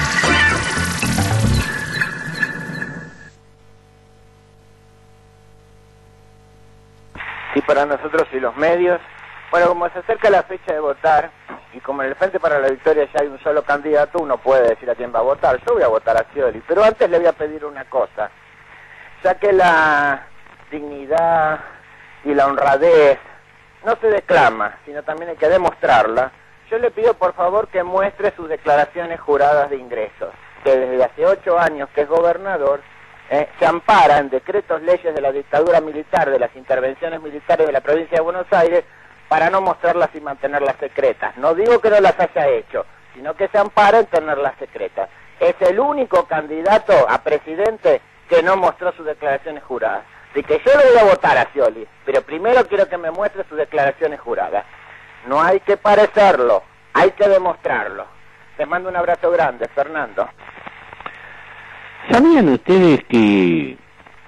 [SPEAKER 19] Y para nosotros y los medios, bueno, como se acerca la fecha de votar, y como en el Frente para la Victoria ya hay un solo candidato, uno puede decir a quién va a votar. Yo voy a votar a Scioli, pero antes le voy a pedir una cosa, ya que la dignidad y la honradez no se declama, sino también hay que demostrarla. Yo le pido por favor que muestre sus declaraciones juradas de ingresos, que desde hace ocho años que es gobernador, eh, se ampara en decretos, leyes de la dictadura militar, de las intervenciones militares de la provincia de Buenos Aires, para no mostrarlas y mantenerlas secretas. No digo que no las haya hecho, sino que se ampara en tenerlas secretas. Es el único candidato a presidente que no mostró sus declaraciones juradas. Así que yo le voy a votar a Scioli, pero primero quiero que me muestre sus declaraciones juradas. No hay que parecerlo, hay que demostrarlo. Les mando un abrazo grande, Fernando.
[SPEAKER 20] ¿Sabían ustedes que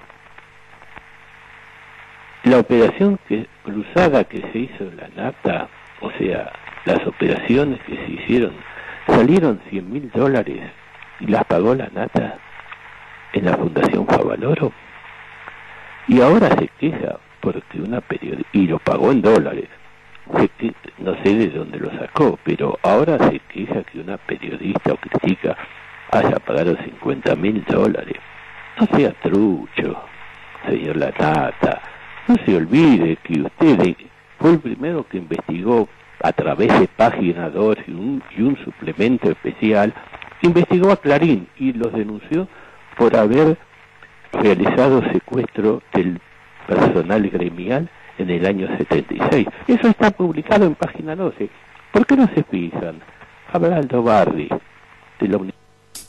[SPEAKER 20] la operación que, cruzada que se hizo en la nata, o sea, las operaciones que se hicieron, salieron cien mil dólares y las pagó la nata? en la Fundación Favaloro y ahora se queja porque una periodista, y lo pagó en dólares, se que, no sé de dónde lo sacó, pero ahora se queja que una periodista o crítica haya pagado cincuenta mil dólares. No sea trucho, señor Latata, no se olvide que usted fue el primero que investigó a través de Página dos y un, y un suplemento especial, investigó a Clarín y los denunció por haber realizado secuestro del personal gremial en el año setenta y seis. Eso está publicado en Página doce. ¿Por qué no se fijan? Habla Aldo Bardi de la Universidad.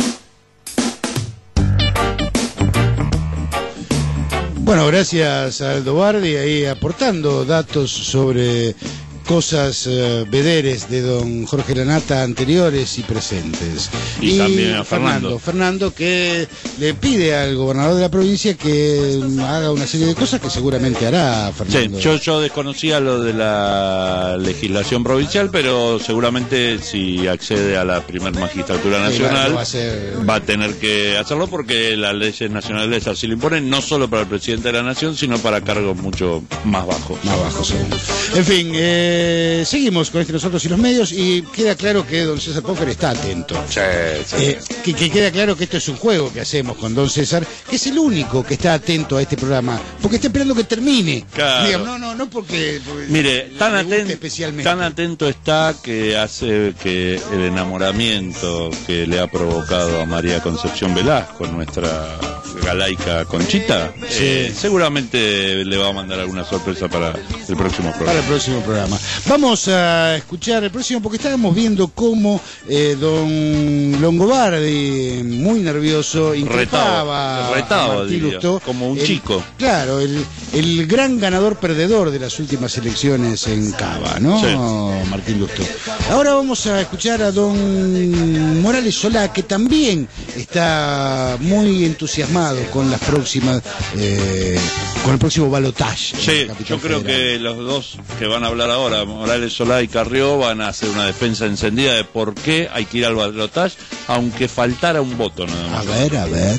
[SPEAKER 4] Bueno, gracias a Aldo Bardi, ahí aportando datos sobre cosas uh, vederes de don Jorge Lanata anteriores y presentes.
[SPEAKER 5] Y, y también a Fernando.
[SPEAKER 4] Fernando. Fernando que le pide al gobernador de la provincia que haga una serie de cosas que seguramente hará Fernando.
[SPEAKER 5] Sí, yo, yo desconocía lo de la legislación provincial, pero seguramente si accede a la primer magistratura nacional
[SPEAKER 4] sí, va, a ser...
[SPEAKER 5] va a tener que hacerlo porque las leyes nacionales así lo imponen, no solo para el presidente de la nación, sino para cargos mucho más bajos.
[SPEAKER 4] Más bajos, sí. En fin, eh... Eh, seguimos con este Nosotros y los Medios y queda claro que don César Poffer está atento.
[SPEAKER 5] Sí, sí.
[SPEAKER 4] Eh, que, que queda claro que esto es un juego que hacemos con don César, que es el único que está atento a este programa, porque está esperando que termine.
[SPEAKER 5] Claro.
[SPEAKER 4] Digamos, no, no, no porque, porque
[SPEAKER 5] mire, tan atento,
[SPEAKER 4] especialmente.
[SPEAKER 5] tan atento está que hace que el enamoramiento que le ha provocado a María Concepción Velasco, nuestra galaica Conchita, sí. eh, seguramente le va a mandar alguna sorpresa para el próximo programa.
[SPEAKER 4] Para el próximo programa. Vamos a escuchar el próximo porque estábamos viendo cómo eh, don Longobardi, muy nervioso, increpaba
[SPEAKER 5] retado,
[SPEAKER 4] a Martín
[SPEAKER 5] diría,
[SPEAKER 4] Lustó,
[SPEAKER 5] como un
[SPEAKER 4] el,
[SPEAKER 5] chico.
[SPEAKER 4] Claro, el, el gran ganador perdedor de las últimas elecciones en Cava, ¿no? Sí. Martín Lustó. Ahora vamos a escuchar a don Morales Solá, que también está muy entusiasmado con las próximas, eh, con el próximo balotaje.
[SPEAKER 5] Sí, yo creo federal. Que los dos que van a hablar ahora, Morales Solá y Carrió, van a hacer una defensa encendida de por qué hay que ir al balotaje, aunque faltara un voto nada más.
[SPEAKER 4] A ver, a ver.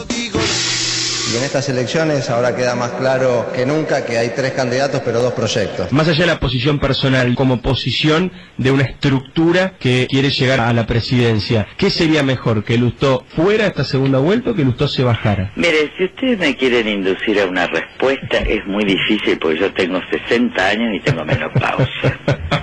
[SPEAKER 13] Y en estas elecciones ahora queda más claro que nunca que hay tres candidatos pero dos proyectos.
[SPEAKER 11] Más allá de la posición personal, como posición de una estructura que quiere llegar a la presidencia, ¿qué sería mejor? ¿Que Lustó fuera esta segunda vuelta o que Lustó se bajara?
[SPEAKER 10] Mire, si ustedes me quieren inducir a una respuesta, es muy difícil porque yo tengo sesenta años y tengo menopausia.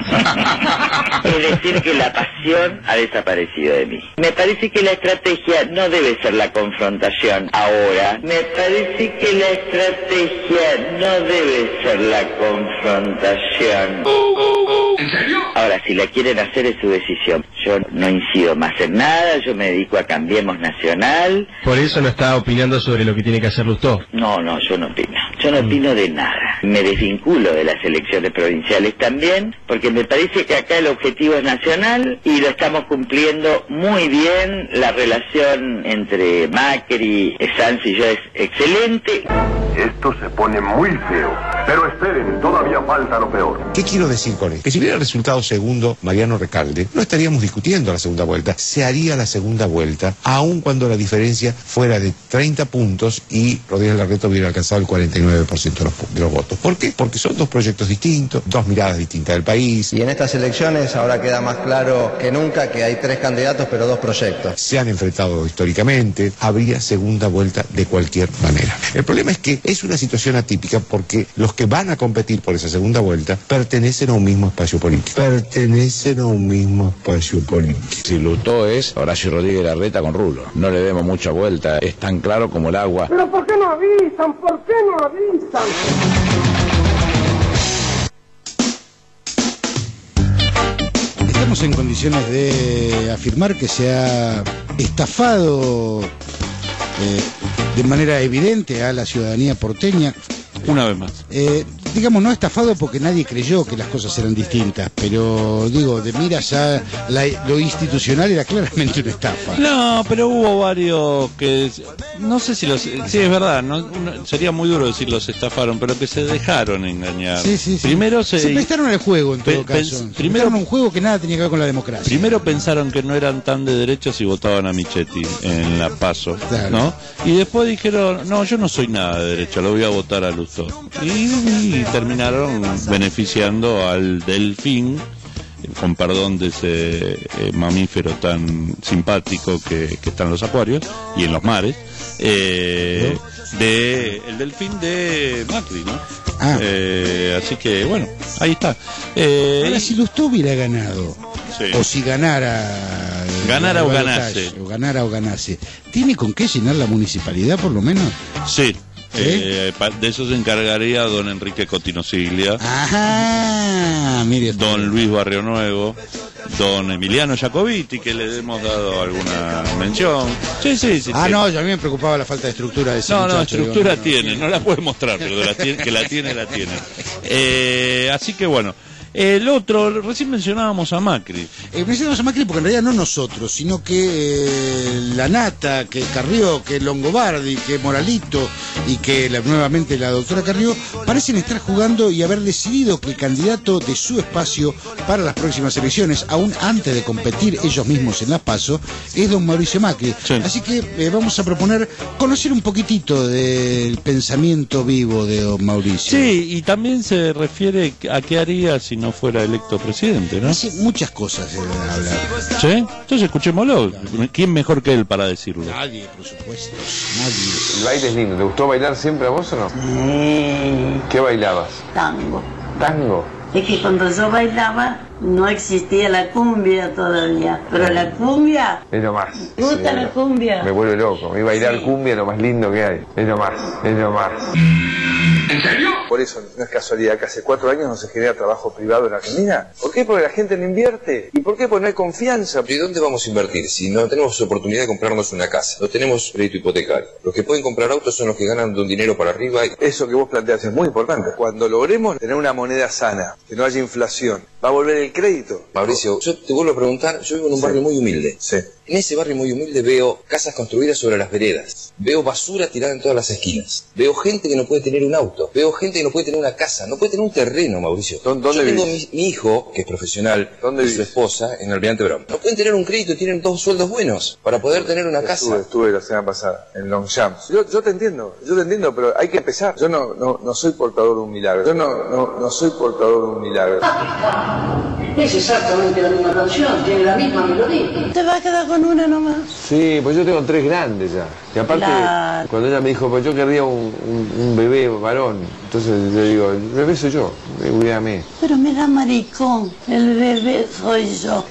[SPEAKER 10] Es decir, que la pasión ha desaparecido de mí. Me parece que la estrategia no debe ser la confrontación ahora. Me parece que la estrategia no debe ser la confrontación.
[SPEAKER 14] ¿En serio?
[SPEAKER 10] Ahora, si la quieren hacer es su decisión. Yo no incido más en nada, yo me dedico a Cambiemos Nacional.
[SPEAKER 11] Por eso no está opinando sobre lo que tiene que hacer Lustó.
[SPEAKER 10] No, no, yo no opino. Yo no opino de nada. Me desvinculo de las elecciones provinciales también, porque me parece que acá el objetivo es nacional y lo estamos cumpliendo muy bien. La relación entre Macri, Sanz y yo es excelente.
[SPEAKER 21] Esto se pone muy feo. Pero esperen, todavía falta lo peor.
[SPEAKER 22] ¿Qué quiero decir con esto? Que si hubiera resultado segundo Mariano Recalde, no estaríamos discutiendo la segunda vuelta. Se haría la segunda vuelta, aun cuando la diferencia fuera de treinta puntos y Rodríguez Larreta hubiera alcanzado el cuarenta y nueve por ciento de los, de los votos. ¿Por qué? Porque son dos proyectos distintos, dos miradas distintas del país.
[SPEAKER 13] Y en estas elecciones ahora queda más claro que nunca que hay tres candidatos pero dos proyectos.
[SPEAKER 22] Se han enfrentado históricamente, habría segunda vuelta de cualquier manera. El problema es que es una situación atípica porque los que van a competir por esa segunda vuelta pertenecen a un mismo espacio político. Pertenecen a un mismo espacio político.
[SPEAKER 23] Si Lustó es Horacio Rodríguez Larreta con Rulo. No le demos mucha vuelta, es tan claro como el agua.
[SPEAKER 12] ¿Pero por qué no avisan? ¿Por qué no avisan?
[SPEAKER 4] Estamos en condiciones de afirmar que se ha estafado eh, de manera evidente a la ciudadanía porteña.
[SPEAKER 5] Una vez más.
[SPEAKER 4] Eh, digamos, no estafado porque nadie creyó que las cosas eran distintas, pero digo, de miras ya la, lo institucional era claramente una estafa.
[SPEAKER 5] No, pero hubo varios que no sé si los... Sí, es verdad, no, no, sería muy duro decir los estafaron, pero que se dejaron engañar.
[SPEAKER 4] Sí, sí, sí.
[SPEAKER 5] Primero se...
[SPEAKER 4] se prestaron al juego, en todo
[SPEAKER 5] pe,
[SPEAKER 4] caso.
[SPEAKER 5] Pens,
[SPEAKER 4] se
[SPEAKER 5] primero
[SPEAKER 4] un juego que nada tenía que ver con la democracia.
[SPEAKER 5] Primero pensaron que no eran tan de derechos y votaban a Michetti en la PASO,
[SPEAKER 4] claro.
[SPEAKER 5] ¿no? Y después dijeron, no, yo no soy nada de derecha, lo voy a votar a Lustó. Y, y terminaron beneficiando al delfín, con perdón de ese eh, mamífero tan simpático que, que está en los acuarios y en los mares, eh, de el delfín de Macri, ¿no?
[SPEAKER 4] Ah.
[SPEAKER 5] Eh, así que bueno, ahí está. Eh,
[SPEAKER 4] Ahora, si Lustó hubiera ganado,
[SPEAKER 5] sí.
[SPEAKER 4] o si ganara,
[SPEAKER 5] ganara o ganase,
[SPEAKER 4] o ganara o ganase, ¿tiene con qué llenar la municipalidad por lo menos?
[SPEAKER 5] Sí. Eh, de eso se encargaría don Enrique Cotino-Siglia,
[SPEAKER 4] Ajá, mire,
[SPEAKER 5] don Luis Barrio Nuevo, don Emiliano Jacobiti, que le hemos dado alguna mención. Sí, sí, sí.
[SPEAKER 4] Ah,
[SPEAKER 5] sí.
[SPEAKER 4] no, yo a mí me preocupaba la falta de estructura de ese
[SPEAKER 5] No,
[SPEAKER 4] muchacho,
[SPEAKER 5] no, estructura
[SPEAKER 4] digo, no,
[SPEAKER 5] tiene, no la puede mostrar, pero la tiene, que la tiene, la tiene. Eh, así que bueno. El otro, recién mencionábamos a Macri.
[SPEAKER 4] Eh, mencionamos a Macri porque en realidad no nosotros, sino que eh, la Nata, que Carrió, que Longobardi, que Moralito y que la, nuevamente la doctora Carrió parecen estar jugando y haber decidido que el candidato de su espacio para las próximas elecciones, aún antes de competir ellos mismos en las PASO, es don Mauricio Macri. Sí. Así que eh, vamos a proponer conocer un poquitito del pensamiento vivo de don Mauricio.
[SPEAKER 5] Sí, y también se refiere a qué haría si no fuera electo presidente, ¿no?
[SPEAKER 4] Hace muchas cosas se deben hablar.
[SPEAKER 5] ¿Sí? Entonces escuchémoslo. ¿Quién mejor que él para decirlo?
[SPEAKER 4] Nadie, por supuesto. Nadie.
[SPEAKER 3] El baile es lindo. ¿Te gustó bailar siempre a vos o no?
[SPEAKER 6] Sí.
[SPEAKER 3] ¿Qué bailabas?
[SPEAKER 6] Tango.
[SPEAKER 3] ¿Tango?
[SPEAKER 6] Es que cuando yo bailaba no existía la cumbia todavía, pero la cumbia...
[SPEAKER 3] Es lo más.
[SPEAKER 6] ¿Te gusta
[SPEAKER 3] sí,
[SPEAKER 6] la cumbia?
[SPEAKER 3] Me vuelve loco. A mí bailar sí. cumbia es lo más lindo que hay. Es lo más, es lo más.
[SPEAKER 7] ¿En serio? Por eso no es casualidad que hace cuatro años no se genera trabajo privado en Argentina. ¿Por qué? Porque la gente no invierte. ¿Y por qué? Porque no hay confianza.
[SPEAKER 24] ¿Y dónde vamos a invertir si no tenemos oportunidad de comprarnos una casa? No tenemos crédito hipotecario. Los que pueden comprar autos son los que ganan de un dinero para arriba.
[SPEAKER 7] Eso que vos planteas es muy importante. Cuando logremos tener una moneda sana, que no haya inflación, va a volver el crédito.
[SPEAKER 24] Mauricio, yo te vuelvo a preguntar, yo vivo en un sí. barrio muy humilde.
[SPEAKER 7] Sí.
[SPEAKER 24] En ese barrio muy humilde veo casas construidas sobre las veredas. Veo basura tirada en todas las esquinas. Veo gente que no puede tener un auto. Veo gente que no puede tener una casa. No puede tener un terreno, Mauricio.
[SPEAKER 7] ¿Dónde
[SPEAKER 24] yo tengo
[SPEAKER 7] mi,
[SPEAKER 24] mi hijo, que es profesional,
[SPEAKER 7] ¿Dónde
[SPEAKER 24] y
[SPEAKER 7] vives?
[SPEAKER 24] su esposa, en Almirante Brown. No pueden tener un crédito y tienen dos sueldos buenos para poder tener una
[SPEAKER 7] estuve,
[SPEAKER 24] casa.
[SPEAKER 7] Estuve la semana pasada en Longchamp. Yo, yo te entiendo, yo te entiendo, pero hay que empezar. Yo no, no, no soy portador de un milagro. Yo no, no, no soy portador de un milagro.
[SPEAKER 6] Es exactamente la misma canción, tiene la misma melodía. ¿Te vas a quedar con una nomás?
[SPEAKER 3] Sí, pues yo tengo tres grandes ya. Y aparte, la... cuando ella me dijo, pues yo querría un, un, un bebé varón, entonces yo digo, el bebé soy yo, cuídame.
[SPEAKER 6] Pero me da maricón, el bebé soy yo.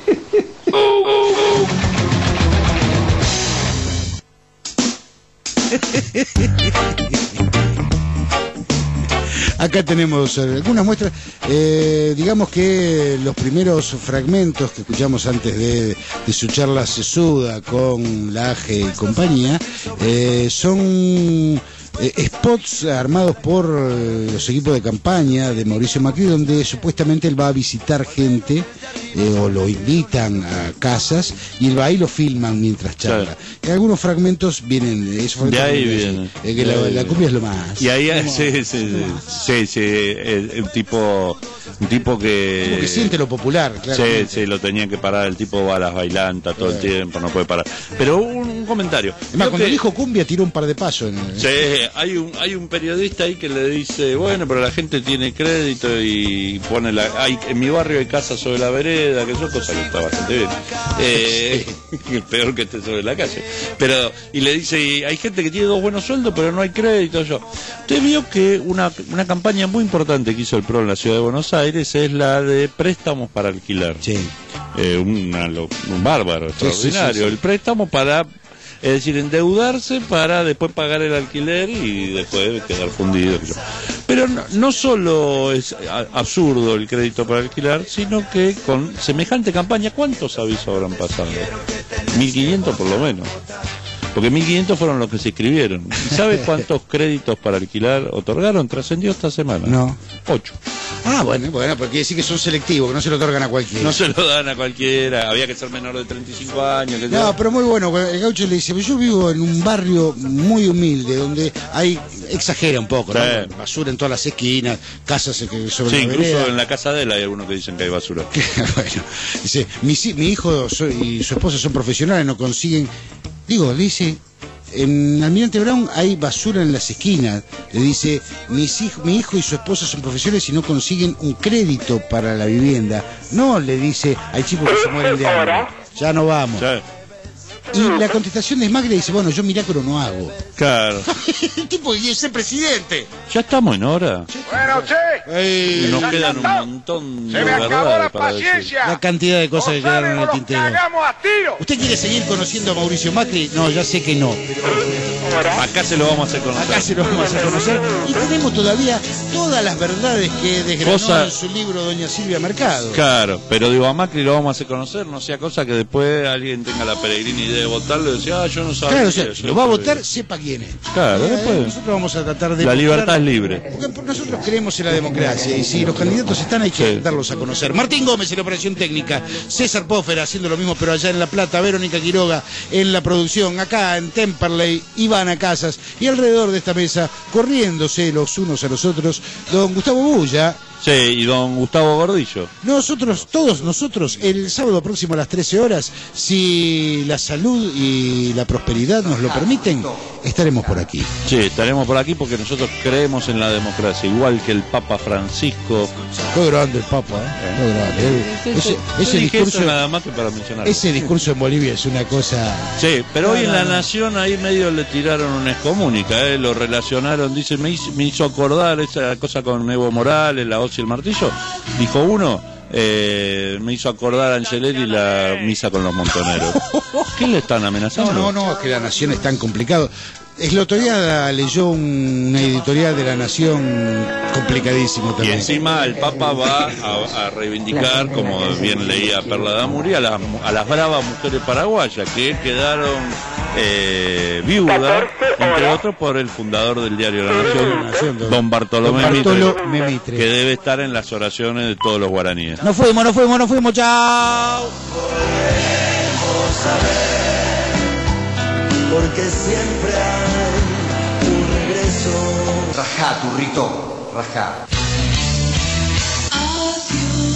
[SPEAKER 4] Acá tenemos algunas muestras, eh, digamos que los primeros fragmentos que escuchamos antes de, de su charla sesuda con la A G y compañía, eh, son eh, spots armados por eh, los equipos de campaña de Mauricio Macri, donde supuestamente él va a visitar gente eh, o lo invitan a casas y él va y lo filman mientras charla. Claro. Y algunos fragmentos vienen, esos
[SPEAKER 5] de ahí viene.
[SPEAKER 4] Eh, que la, la cumbia es lo más.
[SPEAKER 5] Y ahí sí, sí, sí, sí, sí, el, un tipo, un tipo que
[SPEAKER 4] como que siente lo popular, claro.
[SPEAKER 5] Sí, sí, lo tenía que parar, el tipo va a las bailantas todo claro. el tiempo, no puede parar. Pero un, un comentario.
[SPEAKER 4] Además, cuando que... dijo cumbia tiró un par de pasos. En el...
[SPEAKER 5] Sí, hay un, hay un periodista ahí que le dice, bueno, pero la gente tiene crédito y pone la, hay, en mi barrio hay casas sobre la vereda, que eso cosa que está bastante bien. Eh, sí. Peor que esté sobre la calle. Pero, y le dice, y hay gente que tiene dos buenos sueldos, pero no hay crédito. Yo. Usted vio que una, una campaña muy importante que hizo el P R O en la ciudad de Buenos Aires es la de préstamos para alquilar.
[SPEAKER 4] Sí.
[SPEAKER 5] Eh, una, un bárbaro, extraordinario. Sí, sí, sí, sí. El préstamo para, es decir, endeudarse para después pagar el alquiler y después quedar fundido. Pero no, no solo es absurdo el crédito para alquilar, sino que con semejante campaña, ¿cuántos avisos habrán pasado? mil quinientos por lo menos. Porque mil quinientos fueron los que se inscribieron. ¿Y sabe cuántos créditos para alquilar otorgaron? Trascendió esta semana.
[SPEAKER 4] No.
[SPEAKER 5] Ocho.
[SPEAKER 4] Ah, bueno, bueno, porque quiere decir que son selectivos, que no se lo otorgan a cualquiera.
[SPEAKER 5] No se lo dan a cualquiera, había que ser menor de treinta y cinco años. Que
[SPEAKER 4] no, sea. Pero muy bueno, el gaucho le dice, yo vivo en un barrio muy humilde, donde hay, exagera un poco, sí. ¿no? Basura en todas las esquinas, casas sobre
[SPEAKER 5] sí,
[SPEAKER 4] la
[SPEAKER 5] incluso
[SPEAKER 4] vereda.
[SPEAKER 5] En la casa de él hay algunos que dicen que hay basura.
[SPEAKER 4] Bueno, dice, mi, mi hijo y su esposa son profesionales, no consiguen, digo, le dice... En Almirante Brown hay basura en las esquinas. Le dice, mis hijo, mi hijo y su esposa son profesionales y no consiguen un crédito para la vivienda. No, le dice, hay chicos que se mueren de hambre. Ya no vamos. Sí. Y la contestación de Macri dice, bueno, yo milagro no hago.
[SPEAKER 5] Claro.
[SPEAKER 4] El tipo quiere ser presidente.
[SPEAKER 5] Ya estamos en hora.
[SPEAKER 12] Bueno, che.
[SPEAKER 5] Y nos quedan un montón
[SPEAKER 12] de
[SPEAKER 5] Se me acabó la
[SPEAKER 12] paciencia.
[SPEAKER 4] La cantidad de cosas que quedaron en el tintero.
[SPEAKER 12] A tiro.
[SPEAKER 4] ¿Usted quiere seguir conociendo a Mauricio Macri? No, ya sé que no.
[SPEAKER 5] Acá se lo vamos a hacer conocer.
[SPEAKER 4] Acá se lo vamos a hacer conocer. Y tenemos todavía todas las verdades que desgranó cosa... en su libro Doña Silvia Mercado.
[SPEAKER 5] Claro, pero digo, a Macri lo vamos a hacer conocer, no sea cosa que después alguien tenga la peregrina idea de votarlo y decía, ah, yo no sabía.
[SPEAKER 4] Claro, o sea, si lo va a votar, sepa quién es.
[SPEAKER 5] Claro,
[SPEAKER 4] eh,
[SPEAKER 5] después.
[SPEAKER 4] Nosotros vamos a tratar de...
[SPEAKER 5] La libertad es libre.
[SPEAKER 4] Porque nosotros creemos en la democracia y si los candidatos están hay que sí. darlos a conocer. Martín Gómez en la operación técnica, César Poffer haciendo lo mismo pero allá en La Plata, Verónica Quiroga en la producción, acá en Temperley, Ivana Casas y alrededor de esta mesa, corriéndose los unos a los otros, don Gustavo Bulla.
[SPEAKER 5] Sí, y don Gustavo Gordillo.
[SPEAKER 4] Nosotros, todos nosotros, el sábado próximo a las trece horas, si la salud y la prosperidad nos lo permiten, estaremos por aquí.
[SPEAKER 5] Sí, estaremos por aquí porque nosotros creemos en la democracia, igual que el Papa Francisco.
[SPEAKER 4] Qué grande el Papa, ¿eh? Qué grande. Ese, ese discurso,
[SPEAKER 5] nada más que para mencionarlo.
[SPEAKER 4] Ese discurso en Bolivia es una cosa...
[SPEAKER 5] Sí, pero no, hoy en no, La Nación ahí medio le tiraron una excomunica, ¿eh? Lo relacionaron, dice, me hizo, me hizo acordar esa cosa con Evo Morales, la hoz y el martillo. Dijo uno, eh, me hizo acordar a Angelelli la misa con los montoneros. ¿Qué le están amenazando?
[SPEAKER 4] No, no, no, es que La Nación es tan complicado. Es la autoridad leyó una editorial de La Nación complicadísimo también.
[SPEAKER 5] Y encima el Papa va a, a reivindicar, como bien leía Perla Damuri, a las, a las bravas mujeres paraguayas que quedaron eh, viudas, entre otros por el fundador del diario La Nación, don Bartolomé, don Bartolomé Mitre, que debe estar en las oraciones de todos los guaraníes.
[SPEAKER 4] Nos fuimos, nos fuimos, nos fuimos, chao.
[SPEAKER 2] Porque siempre hay un regreso.
[SPEAKER 8] Rajá, turrito, rajá.
[SPEAKER 2] Adiós.